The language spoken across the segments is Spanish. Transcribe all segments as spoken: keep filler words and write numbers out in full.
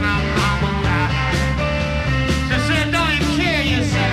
my mama died. She said, don't you kill yourself.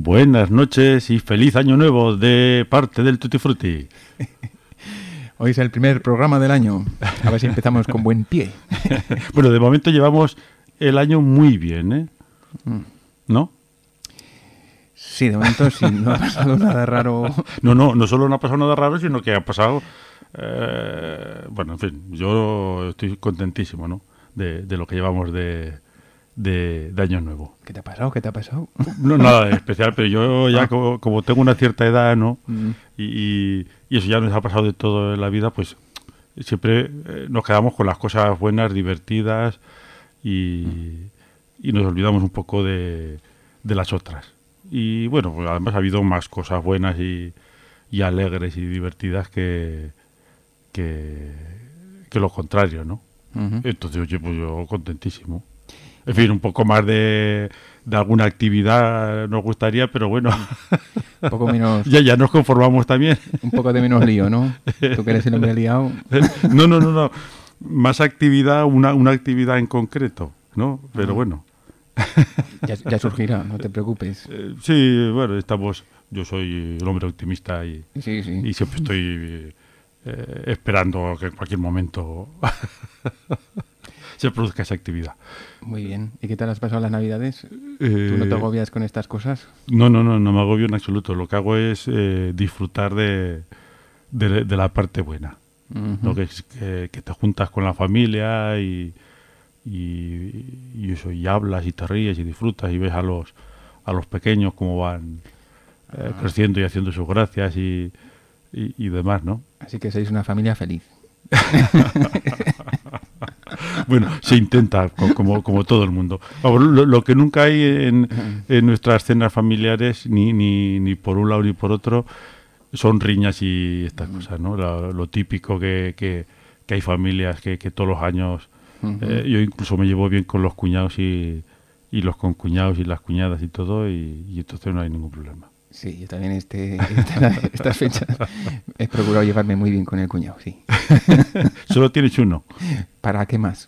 Buenas noches y feliz año nuevo de parte del Tutti Frutti. Hoy es el primer programa del año. A ver si empezamos con buen pie. Bueno, de momento llevamos el año muy bien, ¿eh? ¿No? Sí, de momento sí, no ha pasado nada raro. No, no, no solo no ha pasado nada raro, sino que ha pasado... Eh, bueno, en fin, yo estoy contentísimo, ¿no? De, de lo que llevamos de... De, de año nuevo. ¿Qué te ha pasado? ¿Qué te ha pasado? No, nada de especial, pero yo ya ah. como, como tengo una cierta edad, ¿no? Mm. Y, y, y eso ya nos ha pasado de todo en la vida, pues siempre eh, nos quedamos con las cosas buenas, divertidas y, mm. y nos olvidamos un poco de, de las otras. Y bueno, pues además ha habido más cosas buenas y, y alegres y divertidas que, que, que lo contrario, ¿no? Uh-huh. Entonces, oye, pues yo contentísimo. En fin, un poco más de, de alguna actividad nos gustaría, pero bueno, un poco menos. ya, ya nos conformamos también. Un poco de menos lío, ¿no? Tú que eres el hombre liado. No, no, no, no. Más actividad, una, una actividad en concreto, ¿no? Pero ah. bueno. Ya, ya surgirá, no te preocupes. Eh, sí, bueno, estamos. Yo soy el hombre optimista y, sí, sí. y siempre estoy eh, esperando que en cualquier momento se produzca esa actividad. Muy bien. ¿Y qué tal has pasado las Navidades? Eh, ¿Tú no te agobias con estas cosas? No, no, no, no me agobio en absoluto. Lo que hago es eh, disfrutar de, de, de la parte buena. Uh-huh. ¿No? Que, que, que te juntas con la familia y, y, y eso, y hablas y te ríes y disfrutas y ves a los, a los pequeños cómo van eh, uh-huh. creciendo y haciendo sus gracias y, y, y demás, ¿no? Así que sois una familia feliz. Bueno, se intenta, como, como todo el mundo. Lo, lo que nunca hay en, en nuestras cenas familiares, ni, ni, ni por un lado ni por otro, son riñas y estas cosas, ¿no? Lo, lo típico que, que, que hay familias que, que todos los años... Uh-huh. Eh, yo incluso me llevo bien con los cuñados y, y los concuñados y las cuñadas y todo, y, y entonces no hay ningún problema. Sí, yo también este, esta, estas fechas he procurado llevarme muy bien con el cuñado, sí. ¿Solo tienes uno? ¿Para qué más?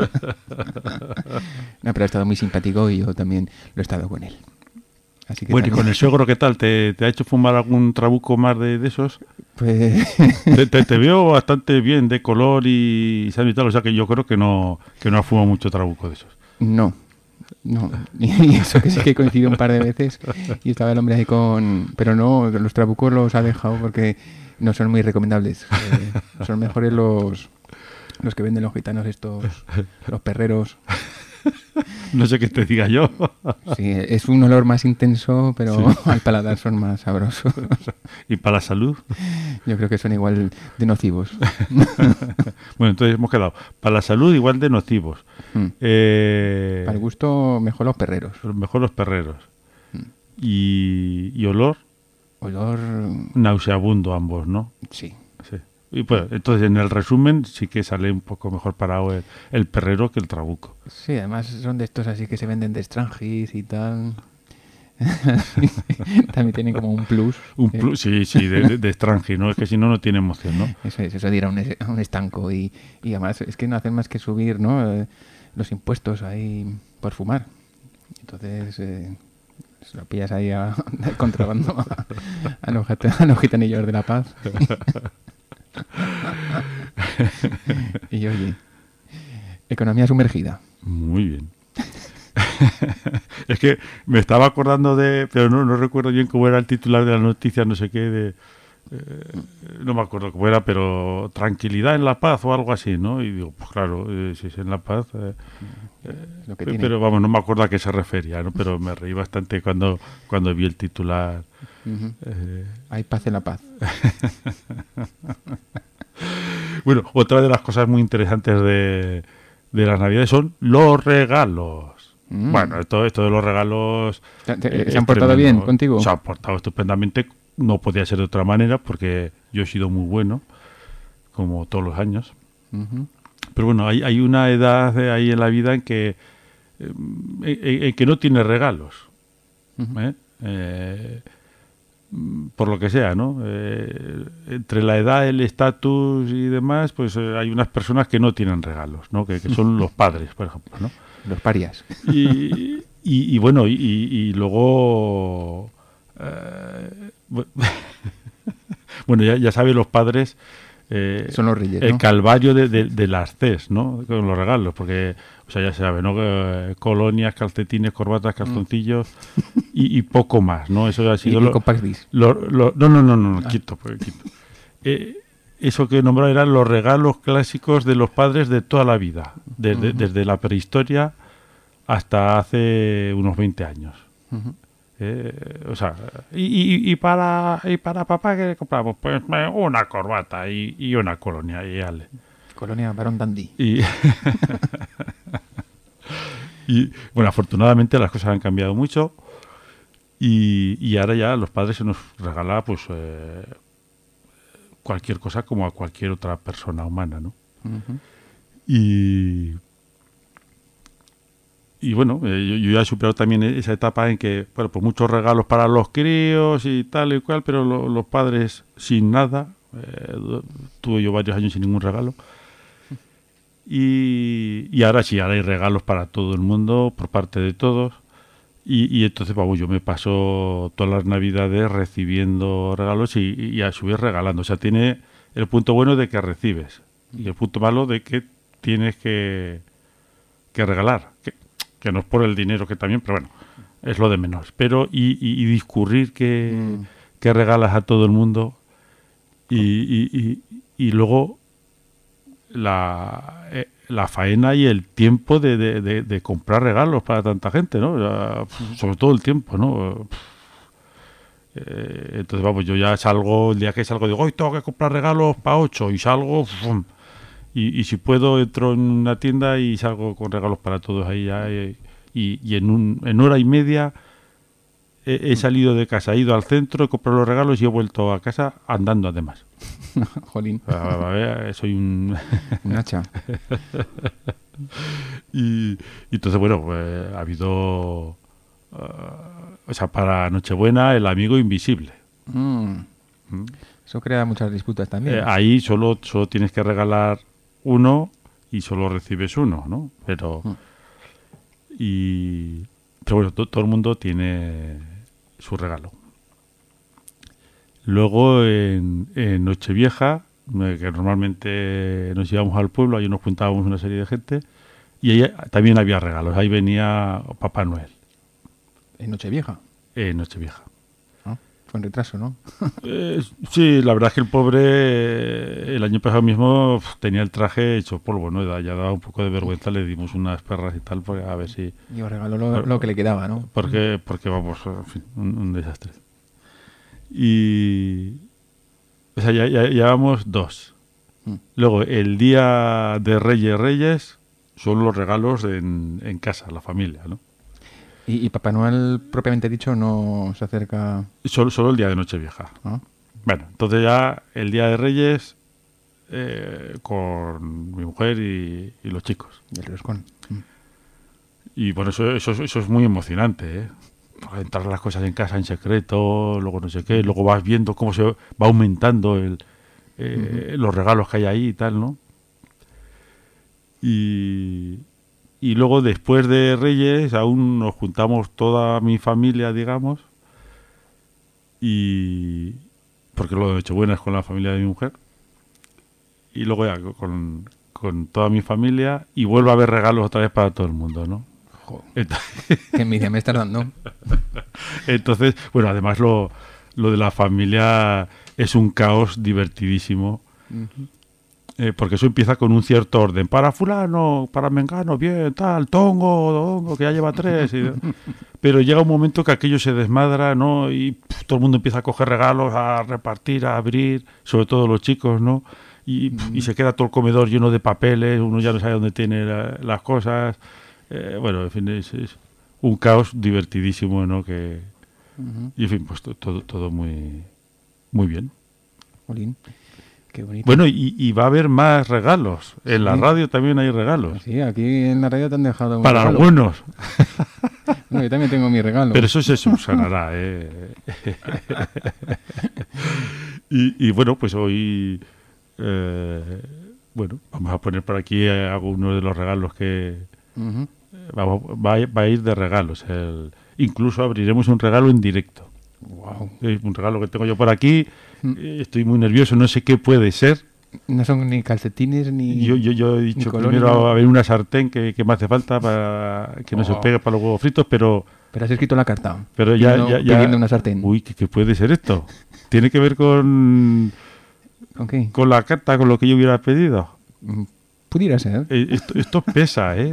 No, pero ha estado muy simpático y yo también lo he estado con él. Así que bueno, también... ¿y con el suegro qué tal? ¿Te, te ha hecho fumar algún trabuco más de, de esos? Pues... Te, te, te veo bastante bien de color y sano y tal, o sea que yo creo que no, que no ha fumado mucho trabuco de esos. No. No, y eso que sí que coincidió un par de veces y estaba el hombre ahí con... Pero no, los trabucos los ha dejado porque no son muy recomendables. Eh, son mejores los los que venden los gitanos estos, los perreros. No sé qué te diga yo. Sí, es un olor más intenso, pero sí. Al paladar son más sabrosos. ¿Y para la salud? Yo creo que son igual de nocivos. Bueno, entonces hemos quedado. Para la salud igual de nocivos. Mm. Eh... Para el gusto mejor los perreros. Mejor los perreros. Mm. ¿Y, ¿Y olor? Olor... Nauseabundo ambos, ¿no? Sí. Sí. Y pues, entonces, en el resumen, sí que sale un poco mejor parado el, el perrero que el trabuco. Sí, además son de estos así que se venden de Strangis y tal. También tienen como un plus. Un plus, sí, sí, de, de, de Strangis, ¿no? Es que si no, no tiene emoción, ¿no? Eso es, eso de ir a un, a un estanco y, y además es que no hacen más que subir, ¿no? Eh, los impuestos ahí por fumar. Entonces... Eh, se lo pillas ahí a, a contrabando a, a, los, a los gitanillos de La Paz. Y oye, economía sumergida. Muy bien. Es que me estaba acordando de, pero no, no recuerdo bien cómo era el titular de la noticia, no sé qué, de, eh, no me acuerdo cómo era, pero tranquilidad en La Paz o algo así, ¿no? Y digo, pues claro, eh, si es en La Paz, eh, eh, Lo que tiene. Pero vamos, no me acuerdo a qué se refería, ¿no? Pero me reí bastante cuando, cuando vi el titular. Uh-huh. Eh, Hay paz en La Paz. Bueno, otra de las cosas muy interesantes de, de las Navidades son los regalos. Mm. Bueno, esto, esto de los regalos... ¿Te, te, ¿Se han portado bien contigo? Se han portado estupendamente. No podía ser de otra manera porque yo he sido muy bueno, como todos los años. Uh-huh. Pero bueno, hay, hay una edad ahí en la vida en que, eh, en, en que no tiene regalos. Uh-huh. ¿eh? Eh, por lo que sea, ¿no? Eh, entre la edad, el estatus y demás, pues eh, hay unas personas que no tienen regalos, ¿no? Que, que son los padres, por ejemplo, ¿no? Los parias. Y, y, y bueno, y, y luego Eh, bueno, ya, ya saben los padres... Eh, Son los reyes, el ¿no? calvario de, de, de las C E S, ¿no? Con los regalos, porque, o sea, ya se sabe, ¿no? Eh, colonias, calcetines, corbatas, calzoncillos mm. y, y poco más, ¿no? Eso ha sido... Y, lo, y Compact Disc. Lo, lo, no, no, no, no, no Ah. quito, pues, quito. Eh, eso que nombraba eran los regalos clásicos de los padres de toda la vida, desde, uh-huh. desde la prehistoria hasta hace unos veinte años. Uh-huh. Eh, o sea, y, y, y para y para papá, ¿qué compramos? Pues una corbata y, y una colonia y ale. Colonia Barón Dandy. Y, y bueno, afortunadamente las cosas han cambiado mucho y, y ahora ya los padres se nos regala pues eh, cualquier cosa como a cualquier otra persona humana, ¿no? Uh-huh. Y Y bueno, eh, yo, yo ya he superado también esa etapa en que, bueno, pues muchos regalos para los críos y tal y cual, pero lo, los padres sin nada. Eh, tuve yo varios años sin ningún regalo. Y, y ahora sí, ahora hay regalos para todo el mundo, por parte de todos. Y, y entonces, vamos, yo me paso todas las navidades recibiendo regalos y, y a su vez regalando. O sea, tiene el punto bueno de que recibes y el punto malo de que tienes que, que regalar. Que, que no es por el dinero que también, pero bueno, es lo de menos. Pero y, y, y discurrir que, mm. que regalas a todo el mundo y, y, y, y luego la, eh, la faena y el tiempo de, de, de, de comprar regalos para tanta gente, ¿no? Ya, sobre todo el tiempo, ¿no? Eh, entonces, vamos, yo ya salgo, el día que salgo digo, hoy tengo que comprar regalos para ocho y salgo... ¡fum! Y, y si puedo entro en una tienda y salgo con regalos para todos ahí ya, y, y en, un, en hora y media he, he salido de casa, he ido al centro, he comprado los regalos y he vuelto a casa andando además. Jolín. A, a ver, soy un... un hacha. y, y entonces, bueno, pues, ha habido... Uh, o sea, para Nochebuena, el amigo invisible. Mm. ¿Mm? Eso crea muchas disputas también. Eh, ahí solo, solo tienes que regalar uno y solo recibes uno, ¿no? Pero mm. y pero bueno, to, todo el mundo tiene su regalo. Luego en, en Nochevieja, que normalmente nos íbamos al pueblo, ahí nos juntábamos una serie de gente y ahí también había regalos. Ahí venía Papá Noel. ¿En Nochevieja? En Nochevieja. Fue en retraso, ¿no? eh, sí, la verdad es que el pobre el año pasado mismo uf, tenía el traje hecho polvo, ¿no? Ya daba un poco de vergüenza, le dimos unas perras y tal, porque a ver si... Y os regaló lo, lo que le quedaba, ¿no? Porque, porque vamos, en fin, un, un desastre. Y... O sea, ya, ya, ya vamos dos. Mm. Luego, el día de Reyes Reyes son los regalos en, en casa, la familia, ¿no? ¿Y, ¿Y Papá Noel, propiamente dicho, no se acerca...? Solo, solo el día de Nochevieja. ¿Ah? Bueno, entonces ya el día de Reyes eh, con mi mujer y, y los chicos. Y el roscón. Mm. Y bueno, eso, eso, eso es muy emocionante, ¿eh? Entrar las cosas en casa en secreto, luego no sé qué, luego vas viendo cómo se va aumentando el, eh, uh-huh. los regalos que hay ahí y tal, ¿no? Y... Y luego, después de Reyes, aún nos juntamos toda mi familia, digamos, y porque lo de Nochebuena es con la familia de mi mujer, y luego ya con, con toda mi familia, y vuelvo a ver regalos otra vez para todo el mundo, ¿no? Entonces, qué envidia me estás dando. Entonces, bueno, además lo, lo de la familia es un caos divertidísimo. Uh-huh. Eh, porque eso empieza con un cierto orden. Para fulano, para mengano, bien, tal, tongo, tongo, que ya lleva tres. Y, pero llega un momento que aquello se desmadra, ¿no? Y pff, todo el mundo empieza a coger regalos, a repartir, a abrir, sobre todo los chicos, ¿no? Y, pff, y se queda todo el comedor lleno de papeles, uno ya no sabe dónde tiene la, las cosas. Eh, bueno, en fin, es, es un caos divertidísimo, ¿no? Que, uh-huh. Y en fin, pues todo, todo muy, muy bien. Jolín. Qué bonito. Bueno, y, y va a haber más regalos. En sí. La radio también hay regalos. Sí, aquí en la radio te han dejado un Para regalo. Algunos. Bueno, yo también tengo mi regalo. Pero eso se subsanará, ¿eh? y, y bueno, pues hoy... Eh, bueno, vamos a poner por aquí algunos de los regalos que... Uh-huh. Vamos, va, va a ir de regalos. El, incluso abriremos un regalo en directo. Wow. Es un regalo que tengo yo por aquí. Mm. Eh, Estoy muy nervioso, no sé qué puede ser. No son ni calcetines ni... Yo, yo, yo he dicho colonia. primero a ver una sartén que, que me hace falta para que no se Oh. pegue para los huevos fritos, pero, Pero has escrito la carta. pero ya, pidiendo, ya, ya... pidiendo una sartén. Uy, ¿qué, qué puede ser esto? ¿Tiene que ver con, ¿Con qué? con la carta, con lo que yo hubiera pedido? Mm, Pudiera ser. Eh, esto, esto pesa, ¿eh?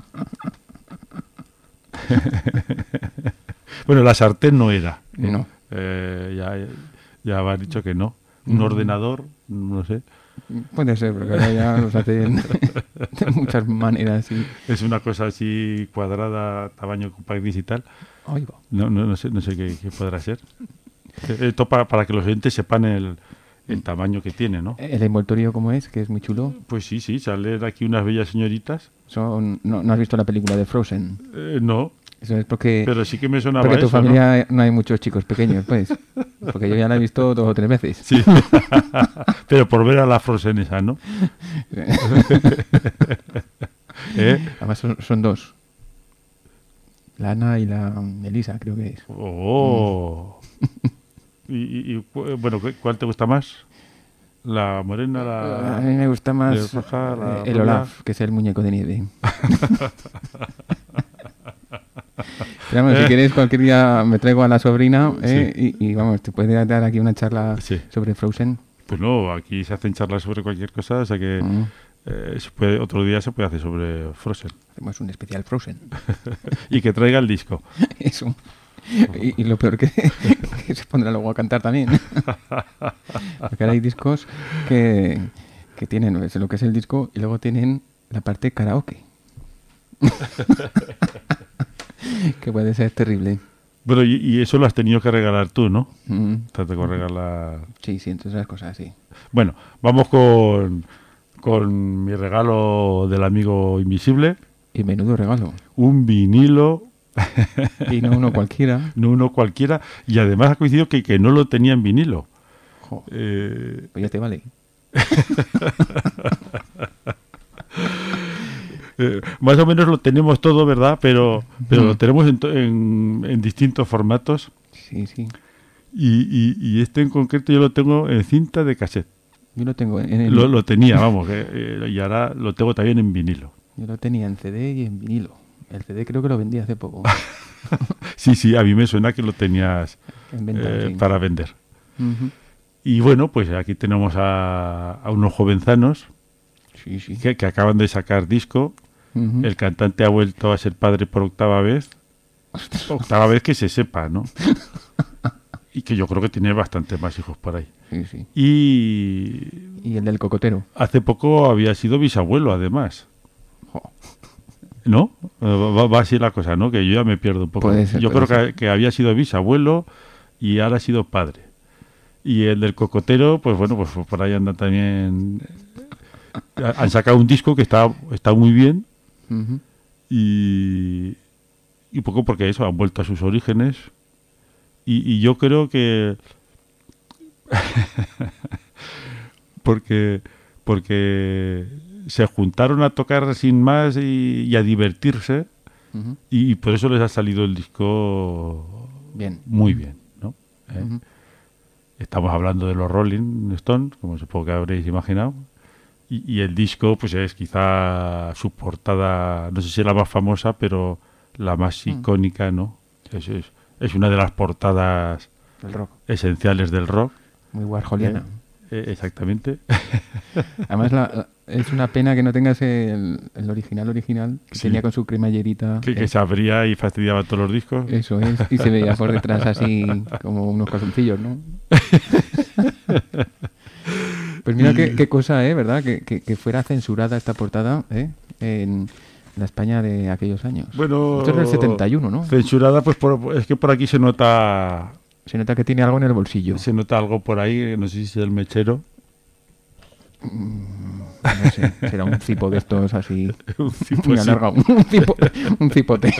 Bueno, la sartén no era. No. Eh, ya, ya me han dicho que no. Un Mm. ordenador, no sé. Puede ser, porque ahora ya los hacen de muchas maneras. Sí. Es una cosa así cuadrada, tamaño compact digital. Ahí va. No, no, no sé, no sé qué, qué podrá ser. Esto para, para que los oyentes sepan el, el tamaño que tiene, ¿no? El envoltorio, ¿cómo es? Que es muy chulo. Pues sí, sí, salen aquí unas bellas señoritas. Son, no, ¿no has visto la película de Frozen? Eh, no, Eso es porque, pero sí que me sonaba porque en tu eso, ¿no? familia ¿no? hay muchos chicos pequeños, pues. Porque yo ya la he visto dos o tres veces. Sí, pero por ver a la Frozen esa, ¿no? ¿Eh? Además son, son dos. La Ana y la Elisa, creo que es. Oh. y, y- y, cu- bueno, ¿cu- ¿cuál te gusta más? La morena, la... A mí me gusta más de roja, la eh, el rubia. Olaf, que es el muñeco de nieve. Pero vamos, si quieres cualquier día me traigo a la sobrina eh, y, y vamos, te puede dar aquí una charla Sí. sobre Frozen. Pues no, aquí se hacen charlas sobre cualquier cosa, o sea que Mm. eh, se puede, otro día se puede hacer sobre Frozen. Hacemos un especial Frozen. Y que traiga el disco. Eso. Y, y lo peor que, que se pondrá luego a cantar también. Porque ahora hay discos que, que tienen es lo que es el disco y luego tienen la parte karaoke. Que puede ser terrible. Bueno, y, y eso lo has tenido que regalar tú, ¿no? Mm. Te tengo que regalar... Sí, sí, entonces esas cosas así. Bueno, vamos con, con mi regalo del amigo invisible. Y menudo regalo. Un vinilo, Y no uno cualquiera. no uno cualquiera, y además ha coincidido que, que no lo tenía en vinilo. Jo, Eh, pues ya te vale. eh, más o menos lo tenemos todo, ¿verdad? Pero, pero Mm. lo tenemos en, to- en, en distintos formatos. Sí, sí. Y, y, y este en concreto yo lo tengo en cinta de cassette. Yo lo tengo en el- Lo, lo tenía, vamos, que, eh, y ahora lo tengo también en vinilo. yo lo tenía en C D y en vinilo. El C D creo que lo vendí hace poco. Sí, sí, a mí me suena que lo tenías En venta, eh, sí. para vender. Ujú. Y bueno, pues aquí tenemos a, a unos jovenzanos Sí, sí. que, que acaban de sacar disco. Ujú. El cantante ha vuelto a ser padre por octava vez. Octava vez que se sepa, ¿no? Y que yo creo que tiene bastante más hijos por ahí. Sí, sí. Y Y el del cocotero. hace poco había sido bisabuelo, además. Jo. ¿No? Eh, Va, va así la cosa, ¿no? Que yo ya me pierdo un poco. Puede ser, yo puede creo que, que había sido bisabuelo y ahora ha sido padre. Y el del cocotero, pues bueno, pues por ahí anda también. eh, Han sacado un disco que está, está muy bien Ujú. y, y un poco porque eso, han vuelto a sus orígenes. Y, y yo creo que. porque. Porque se juntaron a tocar sin más y, y a divertirse. Ujú. Y, y por eso les ha salido el disco Bien. muy bien, ¿no? Eh, Ujú. Estamos hablando de los Rolling Stones, como supongo que habréis imaginado. Y, y el disco, pues es quizá su portada, no sé si es la más famosa, pero la más Mm. icónica, ¿no? Es, es, es una de las portadas El rock. esenciales del rock. Muy warholiana. Eh, exactamente. Además, la- la- es una pena que no tengas el, el original original que Sí. tenía con su cremallerita. que, que Eh, se abría y fastidiaba todos los discos. Eso es. Y se veía por detrás así como unos calzoncillos, ¿no? Pues mira qué, qué cosa, ¿eh? ¿Verdad? Que, que, que fuera censurada esta portada, ¿eh? En la España de aquellos años. Bueno, Esto es del setenta y uno, ¿no? Censurada, pues por- es que por aquí se nota Se nota que tiene algo en el bolsillo. se nota algo por ahí, no sé si es el mechero. No sé, será un cipo de estos así Un tipo muy así. alargado. Un, cipo, un cipote.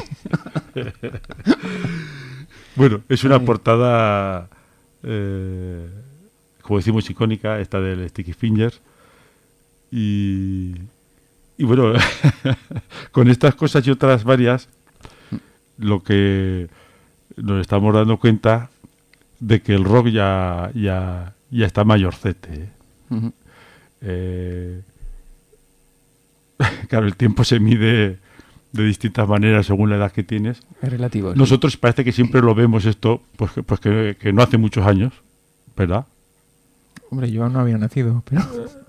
Bueno, es una Ay. portada, eh, como decimos, icónica, esta del Sticky Fingers. Y, y bueno, con estas cosas y otras varias, lo que nos estamos dando cuenta de que el rock ya, ya, ya está mayorcete. ¿eh? Ujú. Eh, claro, el tiempo se mide de distintas maneras según la edad que tienes. Es relativo. sí. Nosotros parece que siempre lo vemos esto, pues, que, pues que, que no hace muchos años, ¿verdad? Hombre, yo aún no había nacido, pero...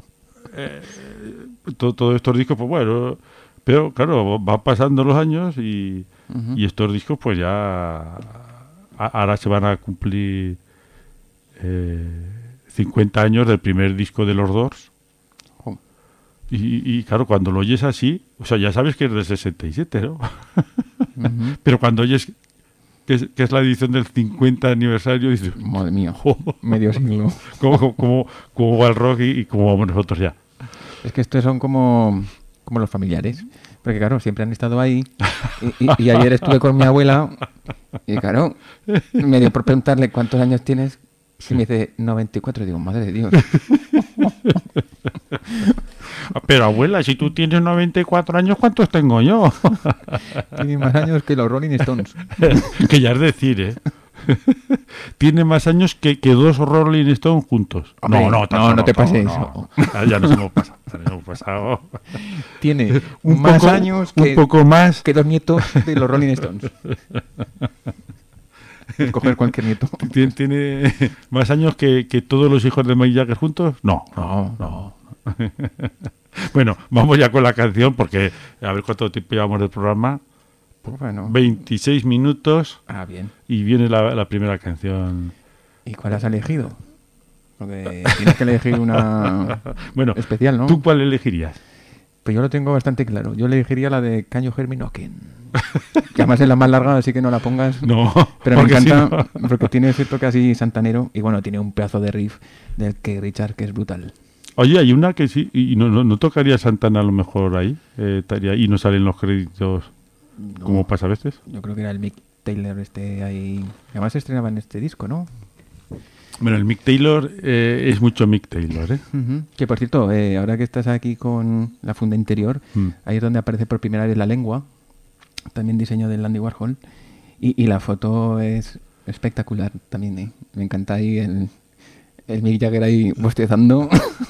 Todo- Todos estos discos, pues bueno, pero claro, van pasando los años y, Ujú. y estos discos pues ya a- ahora se van a cumplir eh, cincuenta años del primer disco de los Doors. Jo. Y, y claro, cuando lo oyes así, o sea, ya sabes que es del sesenta y siete, ¿no? Ujú. Pero cuando oyes que es, que es la edición del cincuenta aniversario, dices, Madre mía, "Jo, medio siglo. ¿cómo, cómo, cómo- cómo va el rock y, y cómo vamos nosotros ya?" Es que estos son como, como los familiares. Porque claro, siempre han estado ahí. Y, y- y ayer estuve con mi abuela. Y claro, me dio por preguntarle cuántos años tienes. Y me dice noventa y cuatro. Y digo, madre de Dios. Pero abuela, si tú tienes noventa y cuatro años, ¿cuántos tengo yo? Tiene más años que los Rolling Stones. Que ya es decir, ¿eh? Tiene más años que, que dos Rolling Stones juntos. Hombre, no, no, no, tanto no te pases. no. Ya, ya nos hemos pasado. Ya nos hemos pasado. Tiene Un más poco- años que, un poco más. que los nietos de los Rolling Stones. Escoger cualquier nieto. ¿Tiene, tiene más años que, que todos los hijos de Mick Jagger juntos? No, No, no. Bueno, vamos ya con la canción porque a ver cuánto tiempo llevamos del programa. Pues bueno. veintiséis minutos Ah, bien. y viene la, la primera canción. ¿Y cuál has elegido? Porque tienes que elegir una Bueno, especial, ¿no? ¿tú cuál elegirías? Pues yo lo tengo bastante claro. Yo elegiría la de Can You Hear Me Knocking. Que además es la más larga, así que no la pongas. No, Pero me porque si encanta no- porque tiene ese toque así santanero y bueno, tiene un pedazo de riff del que Richard que es brutal. Oye, hay una que sí, y no, no, no tocaría Santana a lo mejor ahí, eh, estaría- y no salen los créditos No, como pasa a veces. Yo creo que era el Mick Taylor este ahí. Además se estrenaba en este disco, ¿no? Bueno, el Mick Taylor eh, es mucho Mick Taylor, ¿eh? Ujú. Que por cierto, eh, ahora que estás aquí con la funda interior, Mm. ahí es donde aparece por primera vez la lengua, también diseño del Andy Warhol, y, y la foto es espectacular también, ¿eh? Me encanta ahí el, el Mick Jagger ahí bostezando,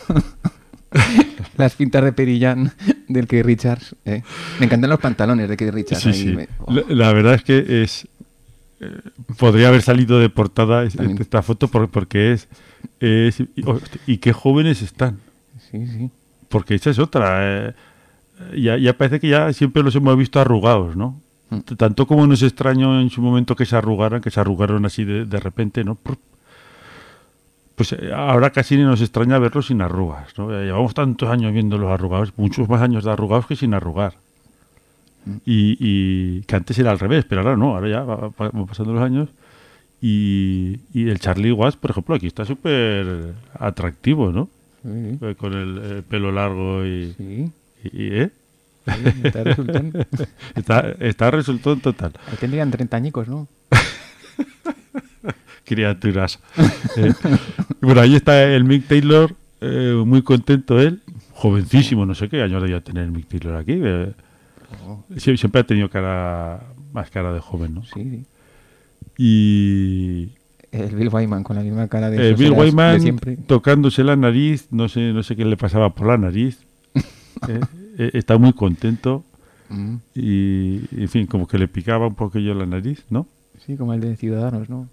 las pintas de Perillán del Keith Richards, ¿eh? Me encantan los pantalones de Keith Richards. Sí, ahí, sí. me- oh. La, la verdad es que es eh, podría haber salido de portada es- También. esta foto por- porque es, es y, hostia, y qué jóvenes están. Sí, sí. Porque esa es otra. eh, ya, ya parece que ya siempre los hemos visto arrugados, ¿no? Mm. T- Tanto como nos extrañó en su momento que se arrugaran, que se arrugaron así de, de repente, ¿no? Prr. Pues eh, ahora casi ni nos extraña verlos sin arrugas, ¿no? Ya llevamos tantos años viéndolos arrugados, muchos más años de arrugados que sin arrugar. Mm. Y, y que antes era al revés, pero ahora no, ahora ya va- va- van pasando los años. Y, y el Charlie Watts, por ejemplo, aquí está súper atractivo, ¿no? Sí, Eh, Con el, eh, pelo largo y... sí. y- y, ¿eh? Sí, está resultando. Está, está resultón total. Ahí tendrían treinta añicos, ¿no? Criaturas. Eh, bueno, ahí está el Mick Taylor, eh, muy contento él, jovencísimo, no sé qué años debía tener el Mick Taylor aquí. eh, Oh, sie- siempre ha tenido cara, más cara de joven, ¿no? sí, sí. Y El Bill Wyman con la misma cara de, eh, esos Bill eras de Wyman siempre. tocándose la nariz, no sé, no sé qué le pasaba por la nariz. eh, eh, está muy contento Mm, y, en fin, como que le picaba un poquillo la nariz, ¿no? sí, como el de Ciudadanos, ¿no?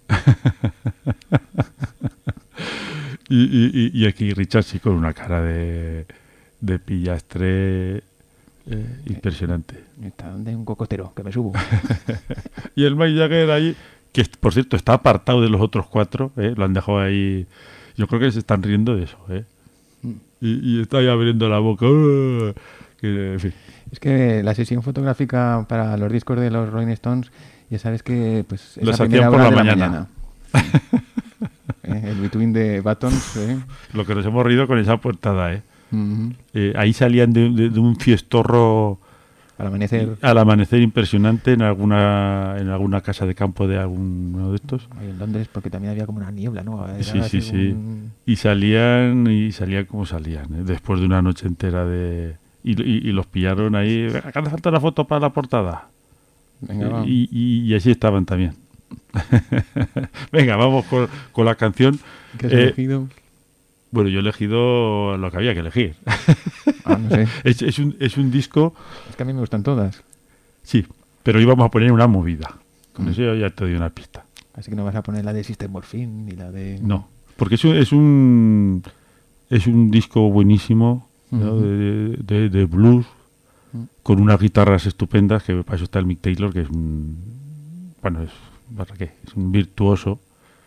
Y, y, y- y aquí Richard sí con una cara de, de pillastre eh, impresionante. Está de un cocotero, que me subo. Y el Mick Jagger ahí, que por cierto está apartado de los otros cuatro, ¿eh? Lo han dejado ahí. Yo creo que se están riendo de eso, ¿eh? Mm. Y, y está ahí abriendo la boca. ¡ah! Que, en fin. Es que la sesión fotográfica para los discos de los Rolling Stones, ya sabes que pues es Los a hacían primera por hora la de mañana. Eh, el Between the Buttons, ¿eh? Lo que nos hemos reído con esa portada, ¿eh? Mhm. Eh, ahí salían de, de- de un fiestorro Al amanecer, al amanecer impresionante en alguna en alguna casa de campo de alguno de estos. ahí en Londres, porque también había como una niebla, ¿no? Era Sí, sí, así sí. un- Y salían y salían como salían, ¿eh? Después de una noche entera de... Y, y- y los pillaron ahí, acá hace falta la foto para la portada. Venga, va. Y, y- y así estaban también. Venga, vamos con, con la canción. ¿Qué has Eh, elegido? Bueno, yo he elegido lo que había que elegir. Ah, no sé. es, es, un, es un disco, Es que a mí me gustan todas. sí, pero íbamos a poner una movida. Con Mm. eso ya- ya te doy una pista. Así que no vas a poner la de System Morphine ni la de... No, porque es un, es un, es un disco buenísimo, ¿no? Ujú. de, de- de blues, Mm. con unas guitarras estupendas, que para eso está el Mick Taylor, que es un, bueno, es, ¿para qué? Es un virtuoso.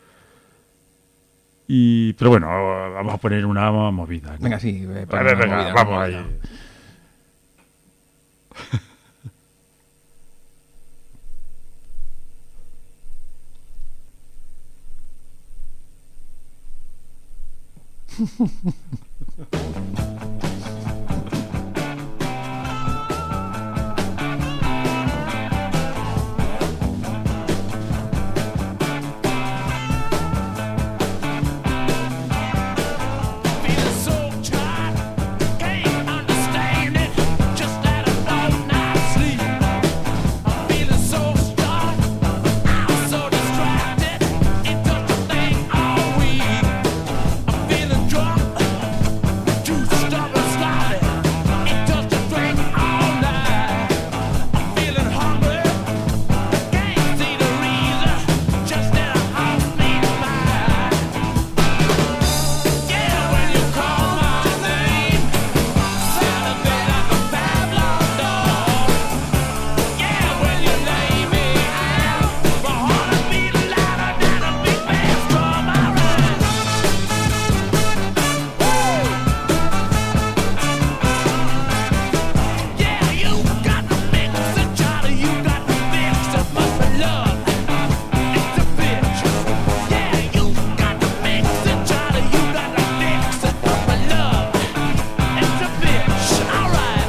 Y, pero bueno, vamos a poner una movida, ¿no? Venga, sí. eh, pon Venga, una venga, movida, una vamos movida. ahí. Feeling so tired, can't understand it. Just had a long night's sleep. I'm feeling so stuck, I'm so distracted. Ain't touched a thing all week. I'm feeling drunk, too stubborn, sloppy. Ain't touched a drink all night. I'm feeling hungry, can't see the reason. Just in a house needs mine. Yeah, when you call my name, sound a bit like a Pavlov dog. Yeah, when you lay me out, my heart will beat louder than a big bass drum. Alright. Yeah, you got the mix, and Charlie, you got the fix. It must be love. It's a bitch. Yeah, you got the mix, and Charlie, you got the fix. It must be love. It's a bitch. Alright.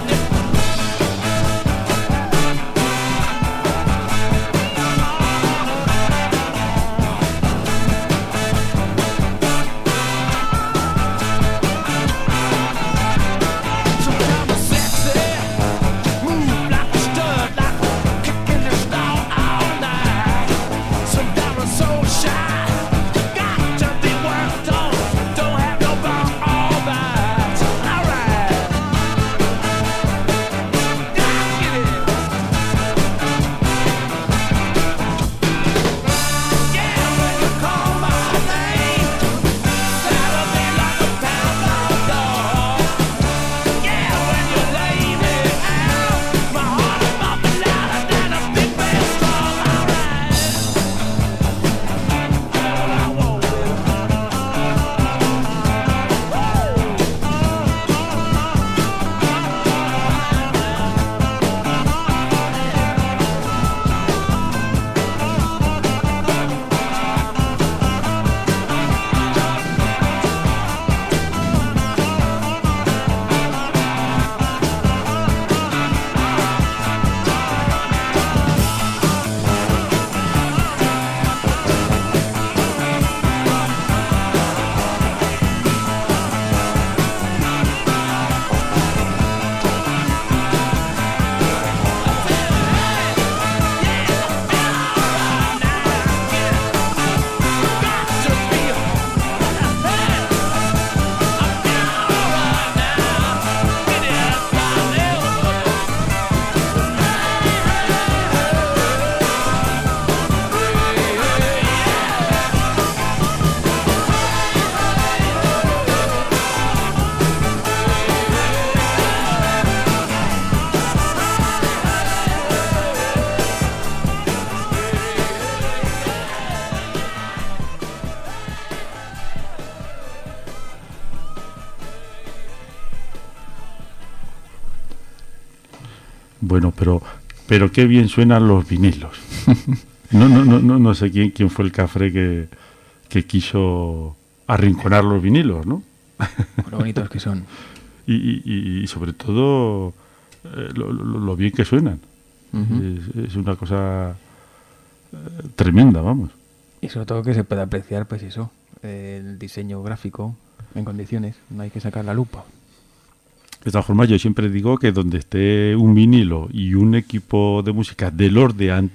Sometimes I'm sexy, move like a stud, like kicking the stall all night. Sometimes I'm so shy, got to be worked on. Don't have no ball all night. Alright, get it. Yeah, when you call my name, sound me like a Pavlov dog. Yeah, when you lay me out, my heart is bumping louder than a big bass drum. Alright, all I want Bueno, pero pero qué bien suenan los vinilos. No, no, no, no, no sé quién, quién fue el cafre que, que quiso arrinconar los vinilos, ¿no? Lo bonitos que son. Y, y- y- y sobre todo eh, lo, lo- lo bien que suenan. Ujú. es, es una cosa eh, tremenda, vamos. Y sobre todo que se puede apreciar, pues eso, el diseño gráfico en condiciones. No hay que sacar la lupa. De todas formas, yo siempre digo que donde esté un vinilo y un equipo de música de los de antes,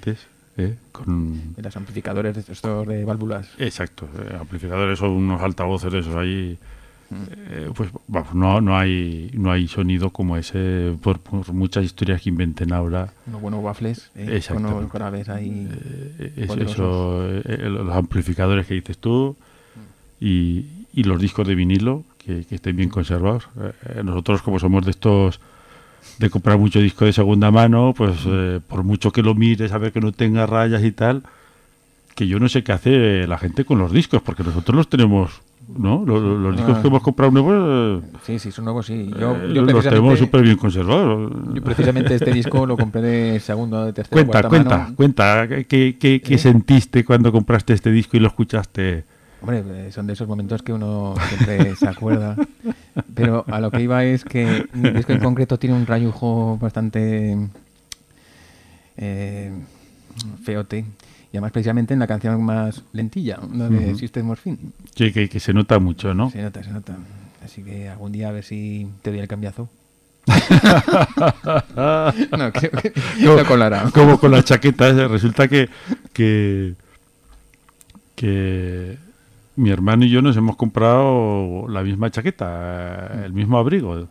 ¿eh? Con... De los amplificadores de estos de válvulas. Exacto, eh, amplificadores o unos altavoces esos ahí. Eh, pues vamos, no, no hay no hay sonido como ese por, por muchas historias que inventen ahora. Unos buenos waffles, eh, con Exactamente. los graves ahí. Eh, es poderosos. eso, eh, los amplificadores que dices tú y, y los discos de vinilo que, que estén bien conservados. Eh, nosotros como somos de estos de comprar mucho disco de segunda mano, pues eh, por mucho que lo mires a ver que no tenga rayas y tal, que yo no sé qué hace la gente con los discos, porque nosotros los tenemos, ¿no? Los, los discos Ah. que hemos comprado nuevos, eh, Sí, sí, son nuevos, sí. Yo, eh, yo los tenemos precisamente, súper bien conservados. yo precisamente este disco lo compré de segundo, de tercera, Cuenta, cuarta cuenta, mano. cuenta, ¿qué, qué, qué ¿Eh? sentiste cuando compraste este disco y lo escuchaste? Hombre, eh, son de esos momentos que uno siempre se acuerda. Pero a lo que iba es que el disco en concreto tiene un rayujo bastante eh, feote. Y además precisamente en la canción más lentilla, la de Ujú. System of a Down. Que, que, que se nota mucho, ¿no? Se nota, se nota. Así que algún día a ver si te doy el cambiazo. No, creo que no colará. Como con las chaquetas, eh, resulta que, que, que mi hermano y yo nos hemos comprado la misma chaqueta, eh, el mismo abrigo.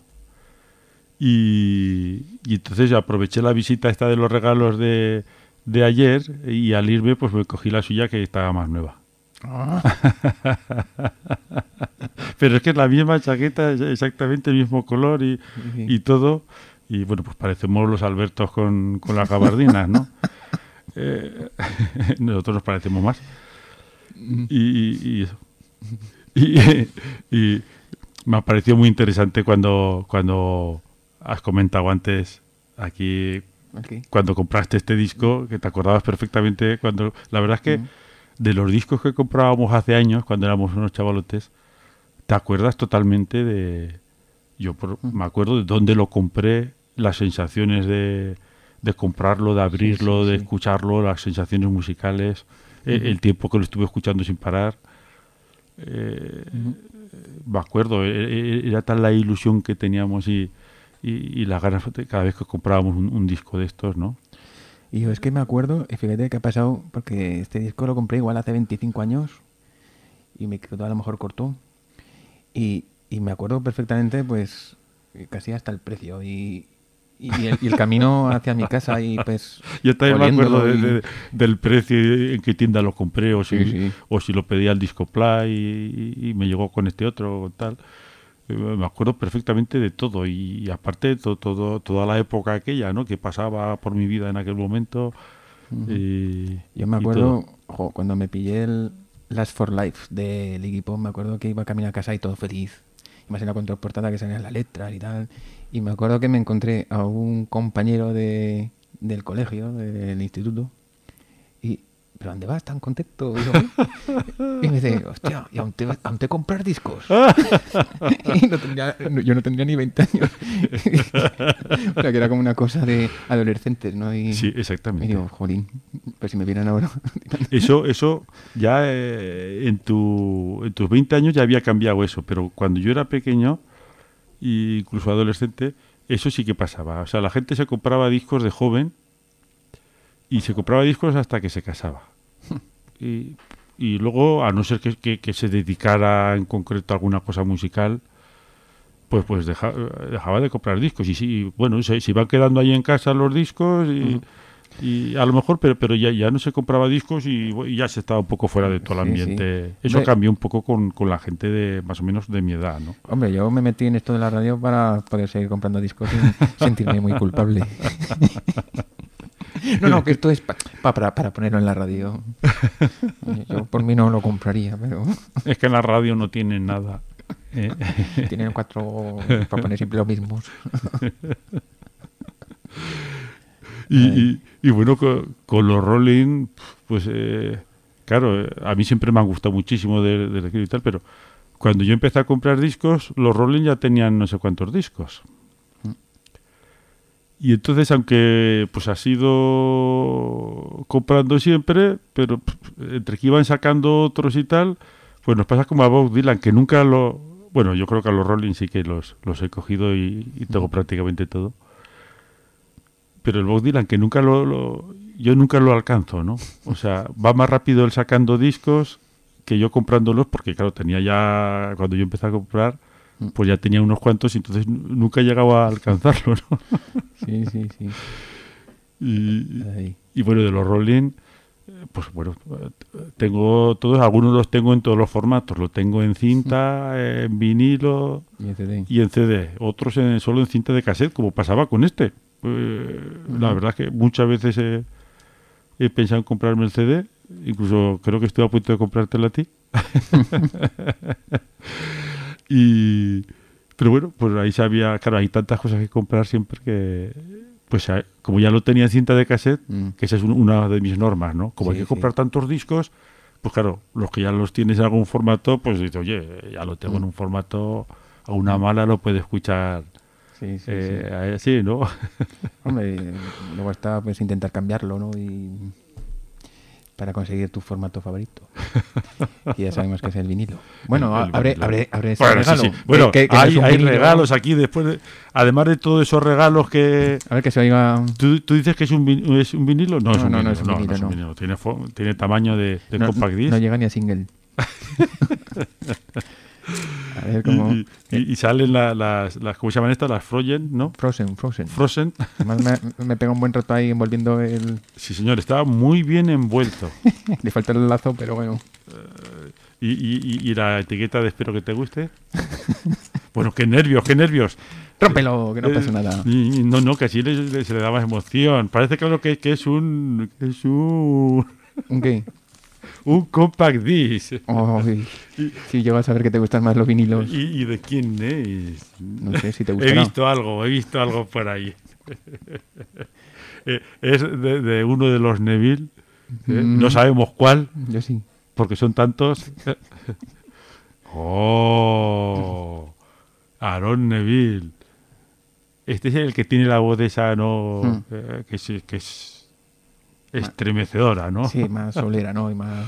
Y, y entonces aproveché la visita esta de los regalos de, de ayer y al irme pues me cogí la suya que estaba más nueva. Ah, Pero es que es la misma chaqueta, es exactamente el mismo color y, sí. y todo. Y bueno, pues parecemos los Albertos con, con las gabardinas, ¿no? Eh, nosotros nos parecemos más. Y, y, y eso. Y, y me ha parecido muy interesante cuando, cuando has comentado antes aquí, Ok. cuando compraste este disco, que te acordabas perfectamente. Cuando la verdad es que Mm. de los discos que comprábamos hace años, cuando éramos unos chavalotes, te acuerdas totalmente de... Yo por- me acuerdo de dónde lo compré, las sensaciones de, de comprarlo, de abrirlo, sí, de sí. escucharlo, las sensaciones musicales, eh, Ujú. el tiempo que lo estuve escuchando sin parar. Eh, Ujú. Me acuerdo, e- e- era tal la ilusión que teníamos y, y, y las ganas de cada vez que comprábamos un, un disco de estos, ¿no? Y yo es que me acuerdo, y fíjate que ha pasado, porque este disco lo compré igual hace veinticinco años y me quedó a lo mejor corto. Y, y me acuerdo perfectamente, pues, casi hasta el precio y, y, el, y el camino hacia mi casa y pues... Yo también me acuerdo de- oliéndolo y- de- del precio y en qué tienda lo compré o si, Sí, sí. o si lo pedí al Discoplay y, y me llegó con este otro o tal. Eh, Me acuerdo perfectamente de todo y, y aparte to- todo, toda la época aquella, ¿no? Que pasaba por mi vida en aquel momento. Ujú. y- Yo me y acuerdo, todo. ojo, cuando me pillé el Last for Life de Iggy Pop, me acuerdo que iba a caminar a casa y todo feliz. Y más en la contraportada que salían las letras y tal. Y me acuerdo que me encontré a un compañero de, del colegio, del instituto. Y, ¿pero dónde vas tan contento? Y, yo, y me dice, hostia, ¿y aún te, aún te comprar discos? Y no tendría- no- yo no tendría ni veinte años. O sea, que era como una cosa de adolescentes, ¿no? Y, Sí, y exactamente. digo, jolín, pues si me vieran ahora. Eso, eso ya eh, en, tu, en tus veinte años ya había cambiado eso, pero cuando yo era pequeño, e incluso adolescente, eso sí que pasaba. O sea, la gente se compraba discos de joven y se compraba discos hasta que se casaba. Y, y luego, a no ser que, que- que se dedicara en concreto a alguna cosa musical, pues pues deja- dejaba de comprar discos. Y sí, bueno, se, se iban quedando ahí en casa los discos y... Y a lo mejor, pero pero ya, ya no se compraba discos y, y ya se estaba un poco fuera de todo el Sí, sí. ambiente. Eso Hombre. cambió un poco con, con la gente de más o menos de mi edad, ¿no? Hombre, yo me metí en esto de la radio para poder seguir comprando discos sin sentirme muy culpable. No, no, que esto es pa- pa- para, para ponerlo en la radio. Yo por mí no lo compraría, pero Es que en la radio no tienen nada. ¿eh? tienen cuatro para poner siempre los mismos. Y, y, y bueno, con, con los Rolling, pues eh, claro, eh, a mí siempre me han gustado muchísimo de, de y tal, pero cuando yo empecé a comprar discos, los Rolling ya tenían no sé cuántos discos. Y entonces, aunque pues ha sido comprando siempre, pero pff, entre que iban sacando otros y tal, pues nos pasa como a Bob Dylan, que nunca lo... Bueno, yo creo que a los Rolling sí que los, los he cogido y, y tengo prácticamente todo. pero el Bob Dylan, que nunca lo, lo... Yo nunca lo alcanzo, ¿no? O sea, va más rápido él sacando discos que yo comprándolos, porque claro, tenía ya... Cuando yo empecé a comprar, pues ya tenía unos cuantos y entonces nunca llegaba a alcanzarlo, ¿no? Sí, sí, sí. Y, Ahí. y bueno, de los Rolling, pues bueno, tengo todos, algunos los tengo en todos los formatos. Lo tengo en cinta, en vinilo Y en C D. y en C D. Otros en, solo en cinta de cassette, como pasaba con este. Eh, la verdad es que muchas veces he, he pensado en comprarme el C D. Incluso creo que estoy a punto de comprártelo a ti. y Pero bueno, pues ahí sabía, claro, hay tantas cosas que comprar siempre que... Pues como ya lo tenía en cinta de cassette, Mm. que esa es un- una de mis normas, ¿no? Como Sí, hay que sí. comprar tantos discos, pues claro, los que ya los tienes en algún formato, pues dices, oye, ya lo tengo en un formato, a una mala lo puede escuchar Sí, sí, sí. eh, así, ¿no? Hombre, luego está pues intentar cambiarlo, ¿no? Y para conseguir tu formato favorito. Y ya sabemos que es el vinilo. Bueno, El- el abre, vinilo. abre, abre ese Bueno, sí, regalo. sí. Bueno, Que- que no hay, es un hay vinilo. regalos aquí después, de- además de todos esos regalos que... A ver que se oiga. ¿Tú, tú dices que es un, vin- es un vinilo? No, es No, un no, vinilo. no es un vinilo, no. vinilo. Tiene, fo- tiene tamaño de, de No, compact disc. no llega ni a single. A ver cómo. y, y- y salen la- las, las, ¿cómo se llaman estas? Las Frozen, ¿no? Frozen, Frozen. Frozen. Además me, me pega un buen rato ahí envolviendo el. Sí, señor, estaba muy bien envuelto. Le falta el lazo, pero bueno. Y, y- y- y la etiqueta de espero que te guste. Bueno, qué nervios, qué nervios. ¡Rómpelo! Que no pasa Eh, nada. y- y no, no, que así le- le- se le da más emoción. Parece claro que, que es un que es un, ¿Un qué? un compact disc. Ay, si llego a saber que te gustan más los vinilos. ¿Y, y de quién es? No sé si te He gustará. visto algo, he visto algo por ahí. Eh, es de, de uno de los Neville. eh, Mm. No sabemos cuál, Yo sí. porque son tantos. ¡Oh! Aaron Neville. Este es el que tiene la voz esa, ¿no? Mm. Eh, que, es, que es estremecedora, ¿no? Sí, más solera, ¿no? Y más.